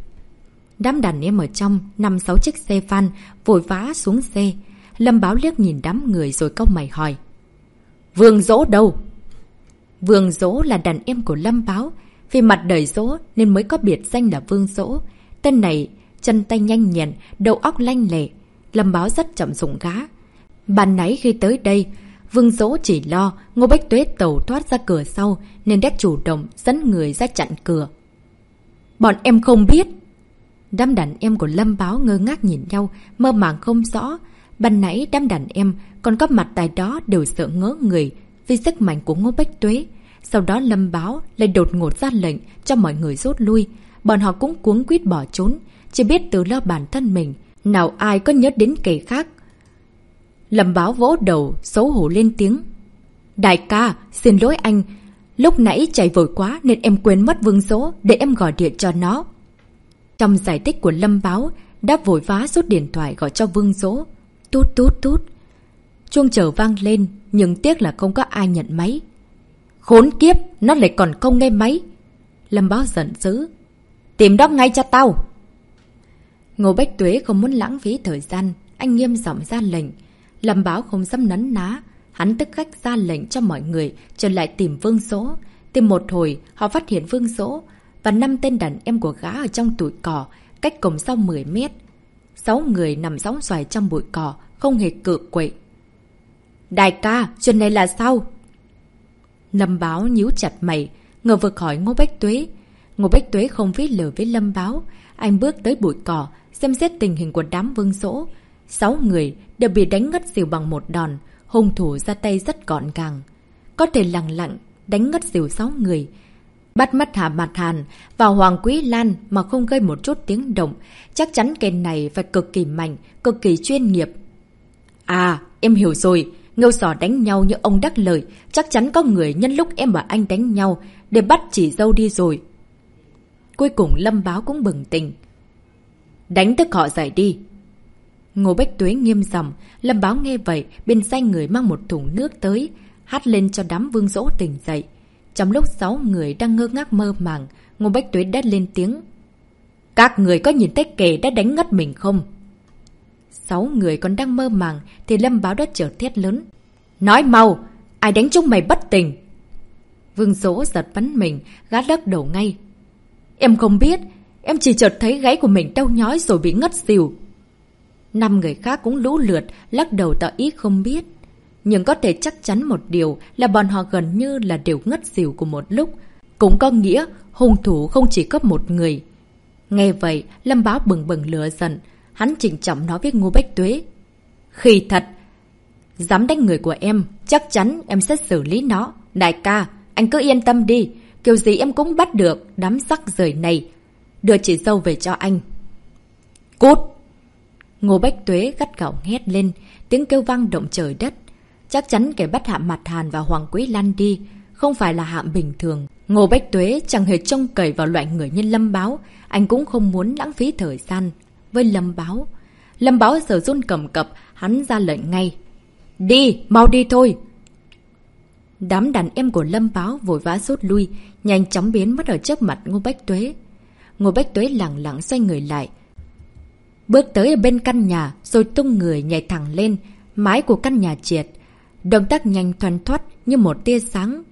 Đám đàn em ở trong năm sáu chiếc xe van vội vã xuống xe. Lâm Báo liếc nhìn đám người rồi cau mày hỏi. Vương Dỗ đâu? Vương Dỗ là đàn em của Lâm Báo. Vì mặt đầy Dỗ nên mới có biệt danh là Vương Dỗ. Tên này chân tay nhanh nhẹn, đầu óc lanh lẹ. Lâm Báo rất chậm dụng gã. Ban nãy khi tới đây, Vương Dỗ chỉ lo Ngô Bách Tuế tẩu thoát ra cửa sau nên đã chủ động dẫn người ra chặn cửa. Bọn em không biết. Đám đàn em của Lâm Báo ngơ ngác nhìn nhau, mơ màng không rõ. Ban nãy đám đàn em còn có mặt tại đó đều sợ ngớ người vì sức mạnh của Ngô Bách Tuế. Sau đó Lâm Báo lại đột ngột ra lệnh cho mọi người rút lui. Bọn họ cũng cuống quýt bỏ trốn, chỉ biết tự lo bản thân mình, nào ai có nhớ đến kẻ khác. Lâm Báo vỗ đầu, xấu hổ lên tiếng. Đại ca, xin lỗi anh. Lúc nãy chạy vội quá nên em quên mất Vương Dỗ, để em gọi điện cho nó. Trong giải thích của Lâm Báo đã vội vã rút điện thoại gọi cho Vương Dỗ. Tút tút tút. Chuông chờ vang lên, nhưng tiếc là không có ai nhận máy. Khốn kiếp, nó lại còn không nghe máy. Lâm Báo giận dữ. Tìm đó ngay cho tao. Ngô Bách Tuế không muốn lãng phí thời gian, anh nghiêm giọng ra lệnh. Lâm Báo không dám nấn ná, hắn tức khắc ra lệnh cho mọi người trở lại tìm Vương Dỗ. Tìm một hồi, họ phát hiện Vương Dỗ và năm tên đàn em của gã ở trong bụi cỏ, cách cổng sau mười mét. Sáu người nằm sóng xoài trong bụi cỏ, không hề cự quậy. Đại ca, chuyện này là sao? Lâm Báo nhíu chặt mày, ngờ vực hỏi Ngô Bách Tuế. Ngô Bách Tuế không phí lời với Lâm Báo. Anh bước tới bụi cỏ, xem xét tình hình của đám Vương Dỗ. Sáu người đều bị đánh ngất xỉu bằng một đòn, hung thủ ra tay rất gọn gàng. Có thể lặng lặng đánh ngất xỉu sáu người. Bắt mắt Hạ Mạt Hàn và Hoàng Quý Lan mà không gây một chút tiếng động, chắc chắn kẻ này phải cực kỳ mạnh, cực kỳ chuyên nghiệp. À, em hiểu rồi. Ngưu Sò đánh nhau như ông đắc lời, chắc chắn có người nhân lúc em và anh đánh nhau để bắt chỉ dâu đi rồi. Cuối cùng Lâm Báo cũng bừng tỉnh. Đánh thức họ dậy đi. Ngô Bách Tuế nghiêm giọng. Lâm Báo nghe vậy, bên sai người mang một thùng nước tới, hát lên cho đám Vương Dỗ tỉnh dậy. Trong lúc sáu người đang ngơ ngác mơ màng, Ngô Bách Tuế đã lên tiếng. Các người có nhìn thấy kẻ đã đánh ngất mình không? Sáu người còn đang mơ màng thì Lâm Báo đã chợt thét lớn. Nói mau, ai đánh chúng mày bất tỉnh? Vương Dỗ giật bắn mình, gã lắc đầu ngay. Em không biết, em chỉ chợt thấy gáy của mình đau nhói rồi bị ngất xỉu. Năm người khác cũng lũ lượt, lắc đầu tỏ ý không biết. Nhưng có thể chắc chắn một điều là bọn họ gần như là đều ngất xỉu cùng một lúc. Cũng có nghĩa hung thủ không chỉ có một người. Nghe vậy, Lâm Báo bừng bừng lửa giận. Hắn trịnh trọng nói với Ngô Bách Tuế. Khi thật, dám đánh người của em, chắc chắn em sẽ xử lý nó. Đại ca, anh cứ yên tâm đi, kiểu gì em cũng bắt được đám rắc rời này. Đưa chị dâu về cho anh. Cút! Ngô Bách Tuế gắt gỏng hét lên, tiếng kêu vang động trời đất. Chắc chắn kẻ bắt Hạ Mạt Hàn và Hoàng Quế Lan đi không phải là hạng bình thường. Ngô Bách Tuế chẳng hề trông cậy vào loại người như Lâm Báo. Anh cũng không muốn lãng phí thời gian với Lâm Báo. Lâm Báo giờ run cầm cập, hắn ra lệnh ngay. Đi, mau đi thôi! Đám đàn em của Lâm Báo vội vã rút lui, nhanh chóng biến mất ở trước mặt Ngô Bách Tuế. Ngô Bách Tuế lẳng lặng xoay người lại, bước tới ở bên căn nhà rồi tung người nhảy thẳng lên mái của căn nhà triệt. Động tác nhanh thoăn thoắt như một tia sáng.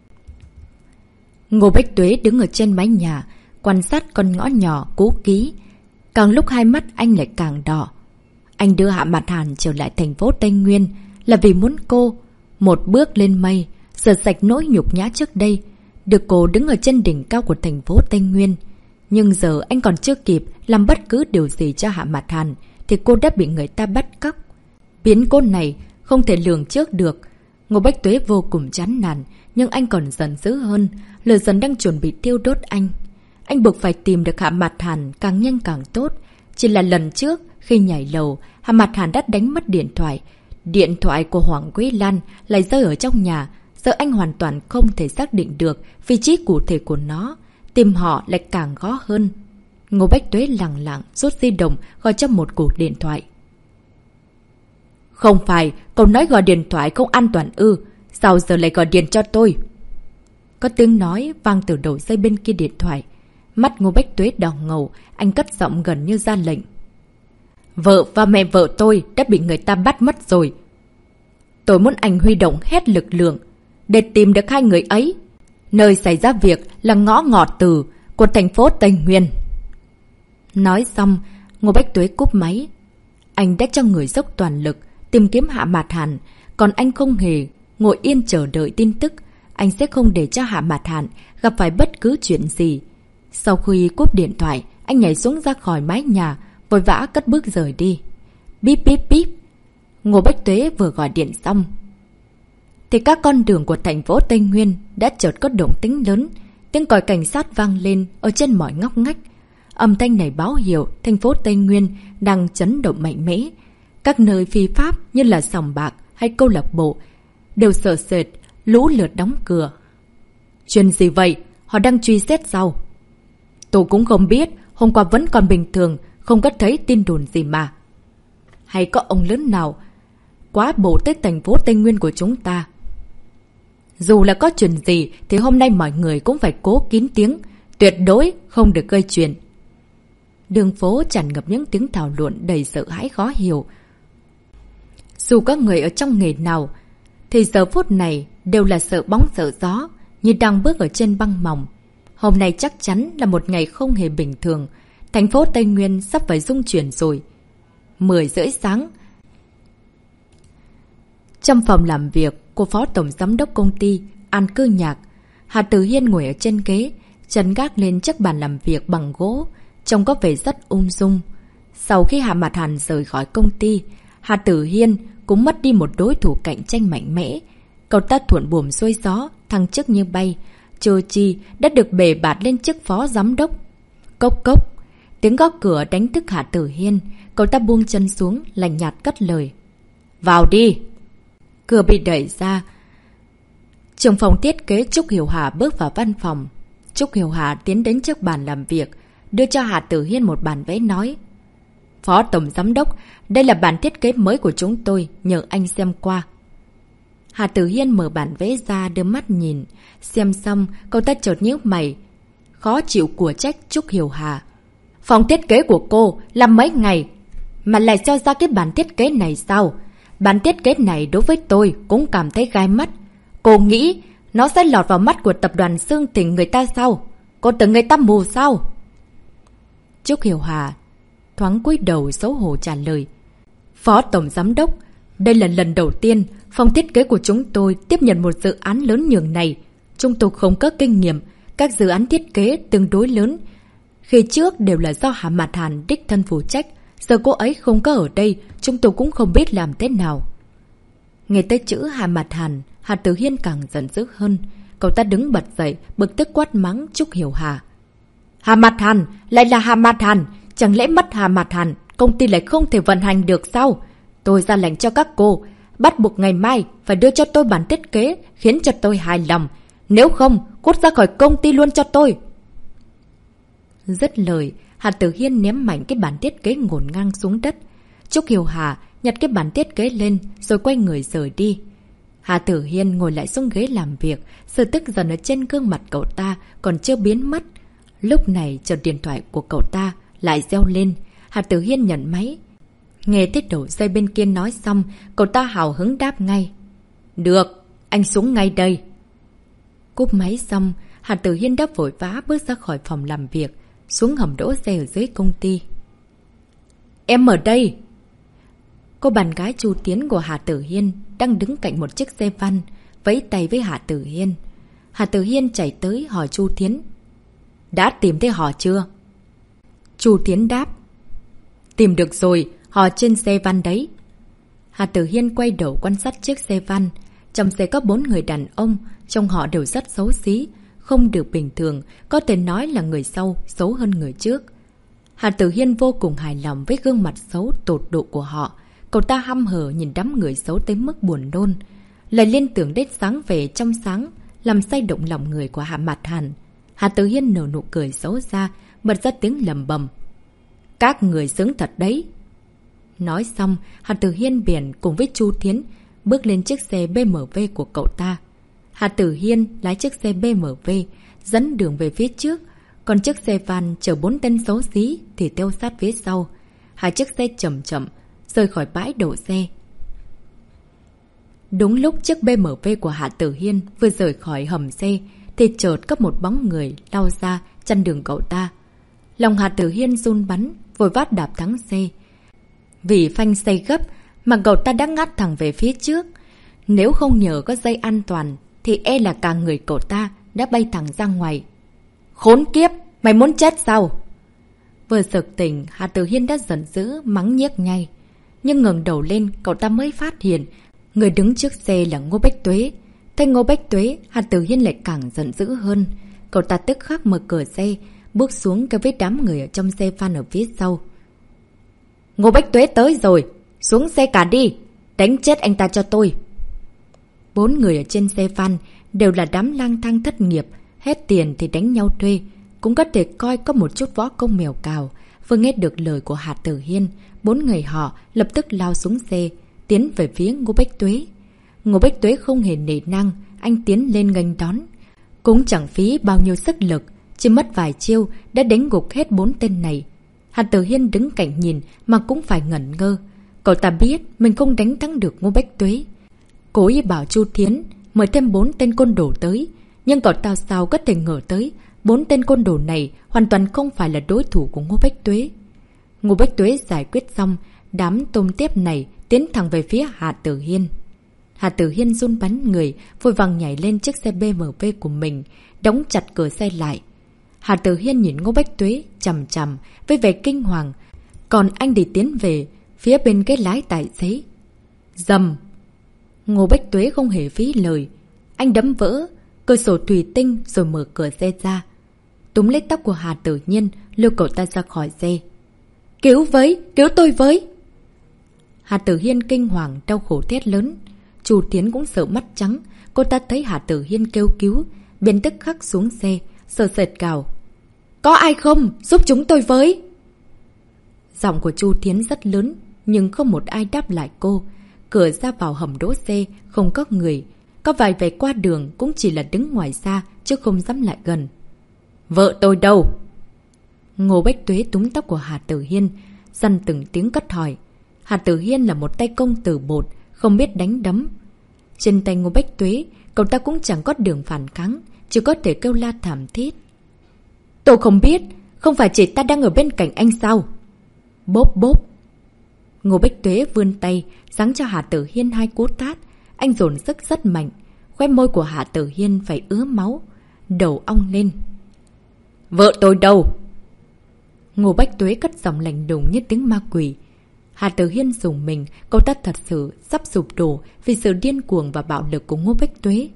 Ngô Bách Tuế đứng ở trên mái nhà, quan sát con ngõ nhỏ cũ kỹ. Càng lúc hai mắt anh lại càng đỏ. Anh đưa Hạ Mạt Hàn trở lại thành phố Tây Nguyên là vì muốn cô một bước lên mây, rửa sạch nỗi nhục nhã trước đây, được cô đứng ở trên đỉnh cao của thành phố Tây Nguyên. Nhưng giờ anh còn chưa kịp làm bất cứ điều gì cho Hạ Mạt Hàn thì cô đã bị người ta bắt cóc. Biến cố này không thể lường trước được. Ngô Bách Tuế vô cùng chán nản, nhưng anh còn giận dữ hơn. Lửa dần đang chuẩn bị tiêu đốt anh. Anh buộc phải tìm được Hạ Mạt Hàn càng nhanh càng tốt. Chỉ là lần trước khi nhảy lầu, Hạ Mạt Hàn đã đánh mất điện thoại. Điện thoại của Hoàng Quế Lan lại rơi ở trong nhà. Giờ anh hoàn toàn không thể xác định được vị trí cụ thể của nó. Tìm họ lại càng khó hơn. Ngô Bách Tuế lặng lặng rút di động gọi cho một cuộc điện thoại. Không phải, cậu nói gọi điện thoại không an toàn ư? Sao giờ lại gọi điện cho tôi? Có tiếng nói vang từ đầu dây bên kia điện thoại. Mắt Ngô Bách Tuế đỏ ngầu, anh cất giọng gần như ra lệnh. Vợ và mẹ vợ tôi đã bị người ta bắt mất rồi. Tôi muốn anh huy động hết lực lượng để tìm được hai người ấy. Nơi xảy ra việc là ngõ Ngọ Từ của thành phố Tây Nguyên. Nói xong, Ngô Bách Tuế cúp máy. Anh đã cho người dốc toàn lực tìm kiếm Hạ Mạt Hàn, còn anh không hề ngồi yên chờ đợi tin tức. Anh sẽ không để cho Hạ Mạt Hàn gặp phải bất cứ chuyện gì. Sau khi cúp điện thoại, anh nhảy xuống ra khỏi mái nhà, vội vã cất bước rời đi. Bíp bíp bíp. Ngô Bách Tuế vừa gọi điện xong thì các con đường của thành phố Tây Nguyên đã chợt có động tĩnh lớn. Tiếng còi cảnh sát vang lên ở trên mọi ngóc ngách. Âm thanh này báo hiệu thành phố Tây Nguyên đang chấn động mạnh mẽ. Các nơi phi pháp như là sòng bạc hay câu lạc bộ đều sợ sệt, lũ lượt đóng cửa. Chuyện gì vậy? Họ đang truy xét sao? Tôi cũng không biết, hôm qua vẫn còn bình thường, không có thấy tin đồn gì mà. Hay có ông lớn nào quá bộ tới thành phố Tây Nguyên của chúng ta? Dù là có chuyện gì thì hôm nay mọi người cũng phải cố kín tiếng, tuyệt đối không được gây chuyện. Đường phố tràn ngập những tiếng thảo luận đầy sợ hãi khó hiểu. Dù có người ở trong nghề nào thì giờ phút này đều là sợ bóng sợ gió, như đang bước ở trên băng mỏng. Hôm nay chắc chắn là một ngày không hề bình thường. Thành phố Tây Nguyên sắp phải rung chuyển rồi. Mười rưỡi sáng, trong phòng làm việc của Phó Tổng Giám đốc Công ty An Cư Nhạc, Hà Tử Hiên ngồi ở trên ghế, chân gác lên chiếc bàn làm việc bằng gỗ, trông có vẻ rất ung dung. Sau khi Hạ Mạt Hàn rời khỏi công ty, Hà Tử Hiên cũng mất đi một đối thủ cạnh tranh mạnh mẽ. Cậu ta thuận buồm xuôi gió, thăng chức như bay, Chơ chi đã được bề bạt lên chức phó giám đốc. Cốc cốc, tiếng gõ cửa đánh thức Hạ Tử Hiên. Cậu ta buông chân xuống, lạnh nhạt cất lời. Vào đi! Cửa bị đẩy ra. Trưởng phòng thiết kế Trúc Hiểu Hà bước vào văn phòng. Trúc Hiểu Hà tiến đến trước bàn làm việc, đưa cho Hạ Tử Hiên một bản vẽ nói. Phó Tổng Giám đốc, đây là bản thiết kế mới của chúng tôi, nhờ anh xem qua. Hạ Tử Hiên mở bản vẽ ra đưa mắt nhìn. Xem xong, cậu ta chợt nhíu mày, khó chịu của trách Trúc Hiểu Hà. Phòng thiết kế của cô làm mấy ngày mà lại cho ra cái bản thiết kế này sao? Bản thiết kế này đối với tôi cũng cảm thấy gai mắt. Cô nghĩ nó sẽ lọt vào mắt của tập đoàn Xương Thịnh người ta sao? Cô tưởng người ta mù sao? Trúc Hiểu Hà thoáng cúi đầu xấu hổ trả lời. Phó Tổng Giám đốc, đây là lần đầu tiên phòng thiết kế của chúng tôi tiếp nhận một dự án lớn nhường này. Chúng tôi không có kinh nghiệm, các dự án thiết kế tương đối lớn. Khi trước đều là do Hạ Mạt Hàn đích thân phụ trách. Giờ cô ấy không có ở đây, chúng tôi cũng không biết làm thế nào. Nghe tới chữ Hạ Mạt Hàn, Hạ Tử Hiên càng giận dữ hơn. Cậu ta đứng bật dậy, bực tức quát mắng Trúc Hiểu Hà. Hạ Mạt Hàn, lại là Hạ Mạt Hàn, chẳng lẽ mất Hạ Mạt Hàn công ty lại không thể vận hành được sao? Tôi ra lệnh cho các cô, bắt buộc ngày mai phải đưa cho tôi bản thiết kế khiến cho tôi hài lòng. Nếu không, cút ra khỏi công ty luôn cho tôi. Dứt lời, Hà Tử Hiên ném mạnh cái bản thiết kế ngổn ngang xuống đất. Trúc Hiểu Hà nhặt cái bản thiết kế lên rồi quay người rời đi. Hà Tử Hiên ngồi lại xuống ghế làm việc, sự tức giận ở trên gương mặt cậu ta còn chưa biến mất. Lúc này chợt điện thoại của cậu ta lại reo lên. Hà Tử Hiên nhận máy. Nghe thấy đầu dây bên kia nói xong, cậu ta hào hứng đáp ngay. Được, anh xuống ngay đây. Cúp máy xong, Hà Tử Hiên đã vội vã bước ra khỏi phòng làm việc, xuống hầm đỗ xe ở dưới công ty. Em ở đây. Cô bạn gái Chu Tiến của Hà Tử Hiên đang đứng cạnh một chiếc xe van, vẫy tay với Hà Tử Hiên. Hà Tử Hiên chạy tới hỏi Chu Tiến. Đã tìm thấy họ chưa? Chu Tiến đáp. Tìm được rồi, họ trên xe van đấy. Hà Tử Hiên quay đầu quan sát chiếc xe van. Trong xe có bốn người đàn ông, trông họ đều rất xấu xí, không được bình thường, có thể nói là người sau xấu hơn người trước. Hà Tử Hiên vô cùng hài lòng với gương mặt xấu tột độ của họ. Cậu ta hăm hở nhìn đám người xấu tới mức buồn nôn, lại liên tưởng đến sáng về trong sáng, làm say động lòng người của Hạ Mạt Hàn. Hà Tử Hiên nở nụ cười xấu xa, bật ra tiếng lầm bầm. Các người sướng thật đấy. Nói xong, Hà Tử Hiên biển cùng với Chu Thiến bước lên chiếc xe bê em vê của cậu ta. Hà Tử Hiên lái chiếc xe bê em vê dẫn đường về phía trước, còn chiếc xe van chở bốn tên xấu xí thì theo sát phía sau. Hai chiếc xe chậm chậm rời khỏi bãi đổ xe. Đúng lúc chiếc bê em vê của Hà Tử Hiên vừa rời khỏi hầm xe thì chợt có một bóng người lao ra chặn đường cậu ta. Lòng Hà Tử Hiên run bắn, vội vát đạp thắng xe. Vì phanh xe gấp mà cậu ta đã ngắt thẳng về phía trước. Nếu không nhờ có dây an toàn thì e là cả người cậu ta đã bay thẳng ra ngoài. Khốn kiếp! Mày muốn chết sao? Vừa sực tỉnh, Hà Tử Hiên đã giận dữ mắng nhiếc ngay. Nhưng ngẩng đầu lên, cậu ta mới phát hiện người đứng trước xe là Ngô Bách Tuế. Thấy Ngô Bách Tuế, Hà Tử Hiên lại càng giận dữ hơn. Cậu ta tức khắc mở cửa xe, bước xuống kéo với đám người ở trong xe van ở phía sau. Ngô Bách Tuế tới rồi, xuống xe cả đi, đánh chết anh ta cho tôi. Bốn người ở trên xe van đều là đám lang thang thất nghiệp, hết tiền thì đánh nhau thuê, cũng có thể coi có một chút võ công mèo cào. Vừa nghe được lời của Hà Tử Hiên, bốn người họ lập tức lao xuống xe, tiến về phía Ngô Bách Tuế. Ngô Bách Tuế không hề nể nang, anh tiến lên nghênh đón. Cũng chẳng phí bao nhiêu sức lực, chỉ mất vài chiêu đã đánh gục hết bốn tên này. Hà Tử Hiên đứng cạnh nhìn mà cũng phải ngẩn ngơ. Cậu ta biết mình không đánh thắng được Ngô Bách Tuế. Cố ý bảo Chu Thiến mời thêm bốn tên côn đồ tới, nhưng cậu ta sao có thể ngờ tới bốn tên côn đồ này hoàn toàn không phải là đối thủ của Ngô Bách Tuế. Ngô Bách Tuế giải quyết xong, đám tôm tiếp này tiến thẳng về phía Hà Tử Hiên. Hà Tử Hiên run bắn người, vội vàng nhảy lên chiếc xe bê em vê của mình, đóng chặt cửa xe lại. Hà Tử Hiên nhìn Ngô Bách Tuế chằm chằm với vẻ kinh hoàng, còn anh đi tiến về phía bên ghế lái tài xế. Dầm! Ngô Bách Tuế không hề phí lời, anh đấm vỡ cửa sổ thủy tinh rồi mở cửa xe ra, túm lấy tóc của Hà Tử Hiên lôi cậu ta ra khỏi xe. Cứu với! Cứu tôi với! Hà Tử Hiên kinh hoàng đau khổ thét lớn. Chu Tiến cũng sợ mắt trắng, cô ta thấy Hà Tử Hiên kêu cứu, biến tức khắc xuống xe, sợ sệt gào. Có ai không? Giúp chúng tôi với! Giọng của Chu Tiến rất lớn, nhưng không một ai đáp lại cô. Cửa ra vào hầm đỗ xe, không có người. Có vài vẻ qua đường cũng chỉ là đứng ngoài xa, chứ không dám lại gần. Vợ tôi đâu? Ngô Bách Tuế túm tóc của Hà Tử Hiên, dằn từng tiếng cất hỏi. Hà Tử Hiên là một tay công tử bột, không biết đánh đấm. Trên tay Ngô Bách Tuế, cậu ta cũng chẳng có đường phản kháng, chỉ có thể kêu la thảm thiết. Tôi không biết, không phải chị ta đang ở bên cạnh anh sao? Bốp bốp. Ngô Bách Tuế vươn tay, giáng cho Hà Tử Hiên hai cú tát. Anh dồn sức rất mạnh, khóe môi của Hà Tử Hiên phải ứa máu, đầu ong lên. Vợ tôi đâu? Ngô Bách Tuế cất giọng lạnh đùng như tiếng ma quỷ. Hà Tử Hiên dùng mình, cậu ta thật sự sắp sụp đổ vì sự điên cuồng và bạo lực của Ngô Bách Tuế.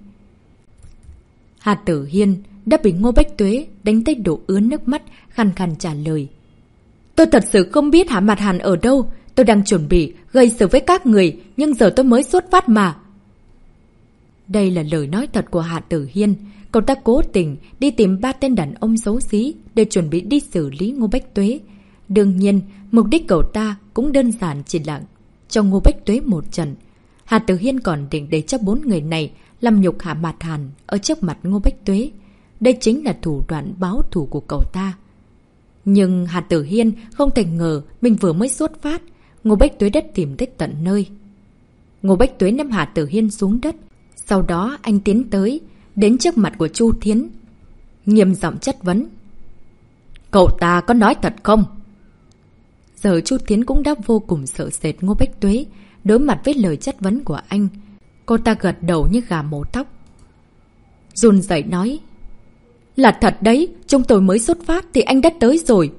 Hà Tử Hiên đã bị Ngô Bách Tuế đánh tay đổ ứa nước mắt, khàn khàn trả lời. Tôi thật sự không biết Hạ Mạt Hàn ở đâu. Tôi đang chuẩn bị gây sự với các người, nhưng giờ tôi mới xuất phát mà. Đây là lời nói thật của Hạ Tử Hiên. Cậu ta cố tình đi tìm ba tên đàn ông xấu xí để chuẩn bị đi xử lý Ngô Bách Tuế. Đương nhiên, mục đích cậu ta cũng đơn giản chỉ là cho Ngô Bách Tuế một trận. Hạ Tử Hiên còn định để cho bốn người này làm nhục Hạ Mạt Hàn ở trước mặt Ngô Bách Tuế. Đây chính là thủ đoạn báo thù của cậu ta. Nhưng Hạ Tử Hiên không thể ngờ mình vừa mới xuất phát, Ngô Bách Tuế đã tìm tới tận nơi. Ngô Bách Tuế ném Hạ Tử Hiên xuống đất. Sau đó anh tiến tới, đến trước mặt của Chu Thiến, nghiêm giọng chất vấn. Cậu ta có nói thật không? Giờ Chu Thiến cũng đã vô cùng sợ sệt Ngô Bách Tuế. Đối mặt với lời chất vấn của anh, cô ta gật đầu như gà mổ tóc, run rẩy nói. Là thật đấy, chúng tôi mới xuất phát thì anh đã tới rồi.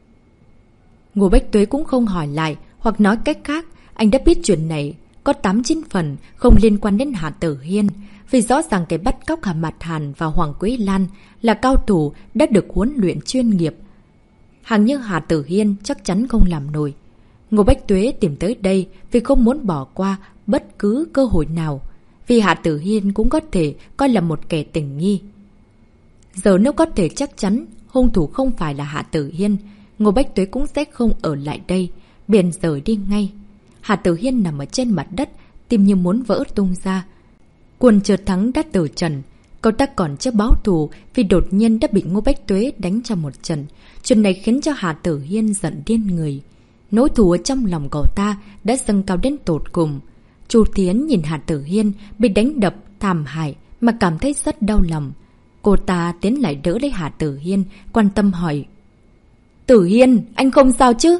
Ngô Bách Tuế cũng không hỏi lại, hoặc nói cách khác, anh đã biết chuyện này có tám chín phần không liên quan đến Hạ Tử Hiên. Vì rõ ràng cái bắt cóc Hạ Mạt Hàn và Hoàng Quế Lan là cao thủ đã được huấn luyện chuyên nghiệp. Hàng như Hạ Tử Hiên chắc chắn không làm nổi. Ngô Bách Tuế tìm tới đây vì không muốn bỏ qua bất cứ cơ hội nào. Vì Hạ Tử Hiên cũng có thể coi là một kẻ tình nghi. Giờ nếu có thể chắc chắn hung thủ không phải là Hạ Tử Hiên, Ngô Bách Tuế cũng sẽ không ở lại đây, biển rời đi ngay. Hạ Tử Hiên nằm ở trên mặt đất, tim như muốn vỡ tung ra. Quân Trượt Thắng đã từ trần. Cậu ta còn chưa báo thù vì đột nhiên đã bị Ngô Bách Tuế đánh cho một trận. Chuyện này khiến cho Hạ Tử Hiên giận điên người. Nỗi thù ở trong lòng cậu ta đã dâng cao đến tột cùng. Chu Thiến nhìn Hạ Tử Hiên bị đánh đập thảm hại mà cảm thấy rất đau lòng. Cô ta tiến lại đỡ lấy Hạ Tử Hiên, quan tâm hỏi. Tử Hiên, anh không sao chứ?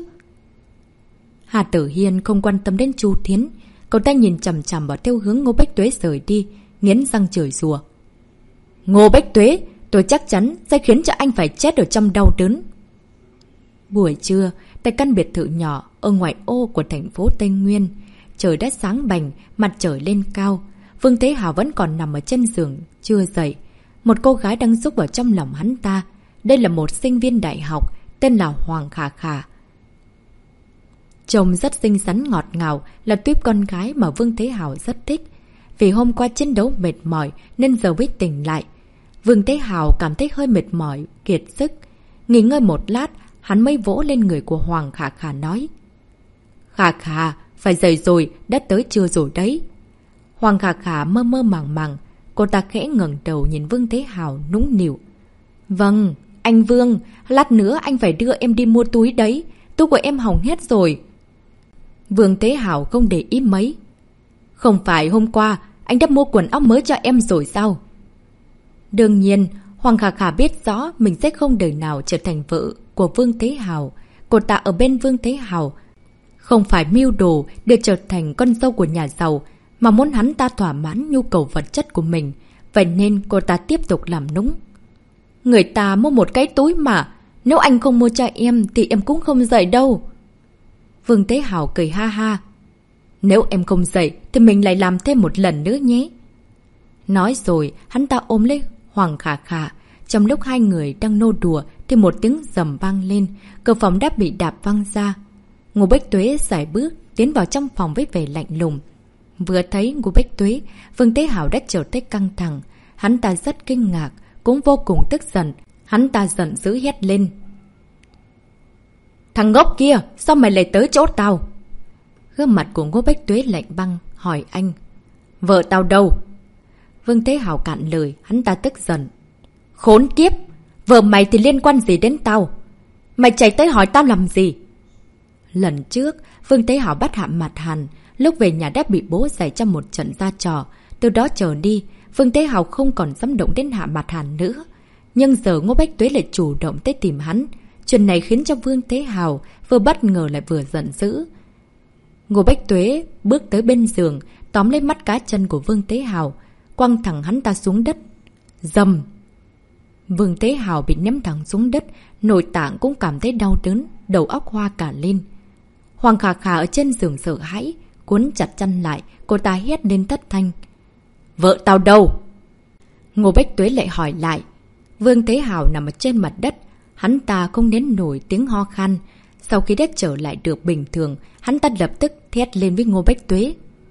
Hạ Tử Hiên không quan tâm đến Chu Thiến. Cậu ta nhìn chằm chằm vào theo hướng Ngô Bách Tuế rời đi, nghiến răng chửi rủa. Ngô Bách Tuế, tôi chắc chắn sẽ khiến cho anh phải chết ở trong đau đớn. Buổi trưa, tại căn biệt thự nhỏ ở ngoại ô của thành phố Tây Nguyên, trời đã sáng bành, mặt trời lên cao. Vương Thế Hào vẫn còn nằm ở trên giường, chưa dậy. Một cô gái đang rúc vào trong lòng hắn ta. Đây là một sinh viên đại học, tên là Hoàng Khả Khả. Trông rất xinh xắn ngọt ngào, là tuýp con gái mà Vương Thế Hào rất thích. Vì hôm qua chiến đấu mệt mỏi nên giờ mới tỉnh lại. Vương Thế Hào cảm thấy hơi mệt mỏi, kiệt sức. Nghỉ ngơi một lát, hắn mới vỗ lên người của Hoàng Khả Khả nói. Khả Khả, phải dậy rồi, đã tới trưa rồi đấy. Hoàng Khả Khả mơ mơ màng màng. Cô ta khẽ ngẩng đầu nhìn Vương Thế Hào nũng nịu. Vâng, anh Vương, lát nữa anh phải đưa em đi mua túi đấy. Túi của em hỏng hết rồi. Vương Thế Hào không để ý mấy. Không phải hôm qua anh đã mua quần áo mới cho em rồi sao? Đương nhiên, Hoàng Khả Khả biết rõ mình sẽ không đời nào trở thành vợ của Vương Thế Hào. Cô ta ở bên Vương Thế Hào không phải mưu đồ để trở thành con dâu của nhà giàu, mà muốn hắn ta thỏa mãn nhu cầu vật chất của mình. Vậy nên cô ta tiếp tục làm nũng. Người ta mua một cái túi mà, nếu anh không mua cho em thì em cũng không dậy đâu. Vương Thế Hào cười ha ha. Nếu em không dậy thì mình lại làm thêm một lần nữa nhé. Nói rồi hắn ta ôm lấy Hoàng Khả Khả. Trong lúc hai người đang nô đùa thì một tiếng rầm vang lên. Cửa phòng đã bị đạp văng ra. Ngô Bách Tuế giải bước tiến vào trong phòng với vẻ lạnh lùng. Vừa thấy Ngô Bách Tuế, Vương Thế Hào đã trở tới căng thẳng. Hắn ta rất kinh ngạc, cũng vô cùng tức giận. Hắn ta giận dữ hét lên. Thằng ngốc kia, sao mày lại tới chỗ tao? Gương mặt của Ngô Bách Tuế lạnh băng, hỏi anh. Vợ tao đâu? Vương Thế Hào cạn lời, hắn ta tức giận. Khốn kiếp! Vợ mày thì liên quan gì đến tao? Mày chạy tới hỏi tao làm gì? Lần trước, Vương Thế Hào bắt Hạ Mạt Hàn. Lúc về nhà đã bị bố dạy cho một trận ra trò. Từ đó trở đi, Vương Thế Hào không còn dám động đến Hạ Mạt Hàn nữa. Nhưng giờ Ngô Bách Tuế lại chủ động tới tìm hắn. Chuyện này khiến cho Vương Thế Hào vừa bất ngờ lại vừa giận dữ. Ngô Bách Tuế bước tới bên giường, tóm lấy mắt cá chân của Vương Thế Hào, quăng thẳng hắn ta xuống đất. Dầm! Vương Thế Hào bị ném thẳng xuống đất, nội tạng cũng cảm thấy đau đớn, đầu óc hoa cả lên. Hoàng Khả Khả ở trên giường sợ hãi, cuốn chặt chân lại, cô ta hét lên thất thanh. Vợ tao đâu? Ngô Bách Tuế lại hỏi lại. Vương Thế Hào nằm ở trên mặt đất, hắn ta không nén nổi tiếng ho khan. Sau khi đã trở lại được bình thường, hắn ta lập tức thét lên với Ngô Bách Tuế.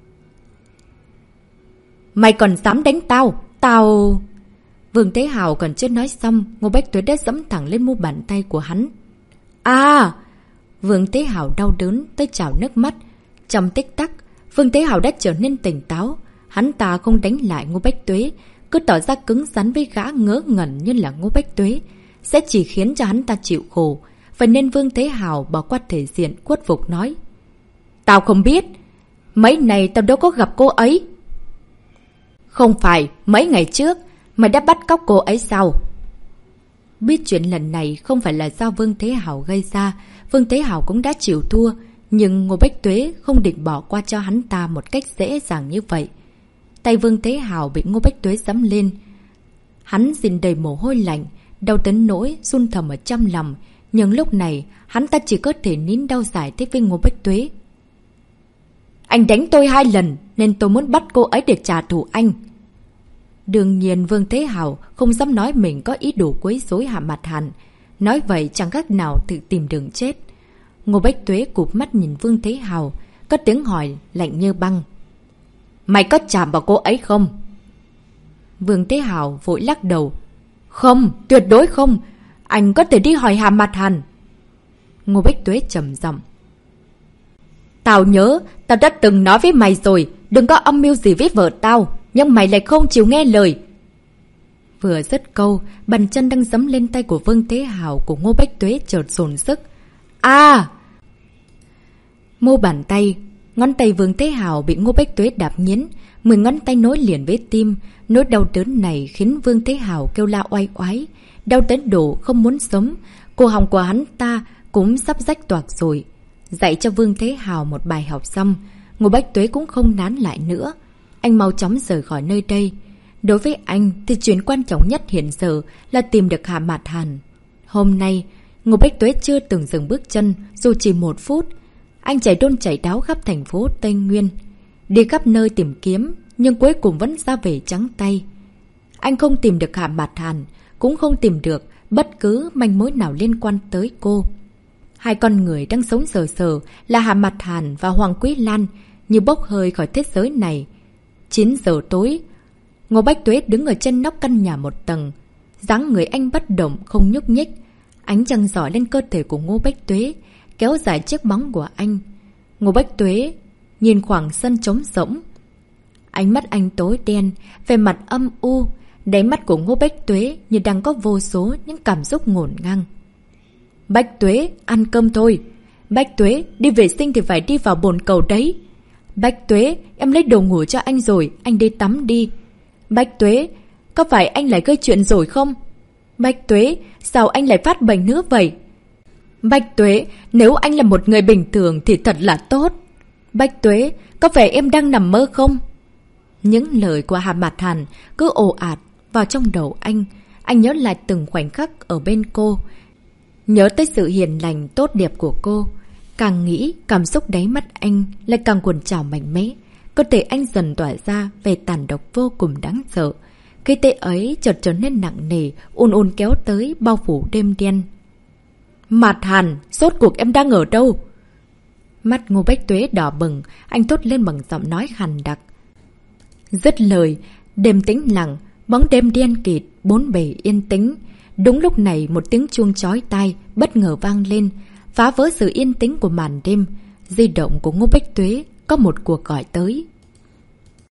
Mày còn dám đánh tao? Tao... Vương Thế Hào còn chưa nói xong, Ngô Bách Tuế đã giẫm thẳng lên mu bàn tay của hắn. À! Vương Thế Hào đau đớn tới trào nước mắt. Trong tích tắc, Vương Thế Hào đã trở nên tỉnh táo. Hắn ta không đánh lại Ngô Bách Tuế, cứ tỏ ra cứng rắn với gã ngớ ngẩn như là Ngô Bách Tuế, sẽ chỉ khiến cho hắn ta chịu khổ. Vậy nên Vương Thế Hào bỏ qua thể diện khuất phục nói. Tao không biết. Mấy này tao đâu có gặp cô ấy. Không phải, mấy ngày trước, mày đã bắt cóc cô ấy sao? Biết chuyện lần này không phải là do Vương Thế Hào gây ra, Vương Thế Hào cũng đã chịu thua, nhưng Ngô Bách Tuế không định bỏ qua cho hắn ta một cách dễ dàng như vậy. Tay Vương Thế Hào bị Ngô Bách Tuế giẫm lên. Hắn dìn đầy mồ hôi lạnh, đau đến nỗi run thầm ở trong lòng, nhưng lúc này hắn ta chỉ có thể nín đau giải thích với Ngô Bách Tuế. Anh đánh tôi hai lần nên tôi muốn bắt cô ấy để trả thù anh. Đương nhiên Vương Thế Hào không dám nói mình có ý đồ quấy rối Hạ Mạt Hàn. Nói vậy chẳng khác nào tự tìm đường chết. Ngô Bách Tuế cụp mắt nhìn Vương Thế Hào, có tiếng hỏi lạnh như băng. Mày có chạm vào cô ấy không? Vương Thế Hào vội lắc đầu. Không, tuyệt đối không. Anh có thể đi hỏi Hạ Mạt Hàn. Ngô Bách Tuế trầm giọng. Tao nhớ, tao đã từng nói với mày rồi, đừng có âm mưu gì với vợ tao, nhưng mày lại không chịu nghe lời. Vừa dứt câu, bàn chân đang giẫm lên tay của Vương Thế Hào của Ngô Bách Tuế chợt dồn sức. À! Mô bàn tay, ngón tay Vương Thế Hào bị Ngô Bách Tuế đạp nghiến, mười ngón tay nối liền với tim. Nỗi đau đớn này khiến Vương Thế Hào kêu la oai oái, đau đến độ không muốn sống. Cổ họng của hắn ta cũng sắp rách toạc rồi. Dạy cho Vương Thế Hào một bài học xong, Ngô Bách Tuế cũng không nán lại nữa. Anh mau chóng rời khỏi nơi đây. Đối với anh thì chuyện quan trọng nhất hiện giờ là tìm được Hạ Mạt Hàn. Hôm nay, Ngô Bách Tuế chưa từng dừng bước chân dù chỉ một phút. Anh chạy đôn chạy đáo khắp thành phố Tây Nguyên, đi khắp nơi tìm kiếm, nhưng cuối cùng vẫn ra về trắng tay. Anh không tìm được Hạ Mạt Hàn, cũng không tìm được bất cứ manh mối nào liên quan tới cô. Hai con người đang sống sờ sờ là Hạ Mạt Hàn và Hoàng Quý Lan như bốc hơi khỏi thế giới này. chín giờ tối, Ngô Bách Tuế đứng ở trên nóc căn nhà một tầng. Dáng người anh bất động không nhúc nhích. Ánh trăng rọi lên cơ thể của Ngô Bách Tuế, kéo dài chiếc bóng của anh. Ngô Bách Tuế nhìn khoảng sân trống rỗng. Ánh mắt anh tối đen, về mặt âm u. Đáy mắt của Ngô Bách Tuế như đang có vô số những cảm xúc ngổn ngang. Bách Tuế, ăn cơm thôi. Bách Tuế, đi vệ sinh thì phải đi vào bồn cầu đấy. Bách Tuế, em lấy đồ ngủ cho anh rồi, anh đi tắm đi. Bách Tuế, có phải anh lại gây chuyện rồi không? Bách Tuế, sao anh lại phát bệnh nữa vậy? Bách Tuế, nếu anh là một người bình thường thì thật là tốt. Bách Tuế, có phải em đang nằm mơ không? Những lời của Hạ Mạt Hàn cứ ồ ạt vào trong đầu anh. Anh nhớ lại từng khoảnh khắc ở bên cô, nhớ tới sự hiền lành tốt đẹp của cô. Càng nghĩ, cảm xúc đáy mắt anh lại càng cuồn trào mạnh mẽ. Cơ thể anh dần tỏa ra về tàn độc vô cùng đáng sợ. Cái tê ấy chợt trở nên nặng nề, ùn ùn kéo tới bao phủ đêm đen. Mạt Hàn, rốt cuộc em đang ở đâu? Mắt Ngô Bách Tuế đỏ bừng, anh thốt lên bằng giọng nói khàn đặc. Dứt lời, đêm tĩnh lặng, bóng đêm đen kịt, bốn bề yên tĩnh. Đúng lúc này một tiếng chuông chói tai bất ngờ vang lên, phá vỡ sự yên tĩnh của màn đêm. Di động của Ngô Bách Tuế có một cuộc gọi tới.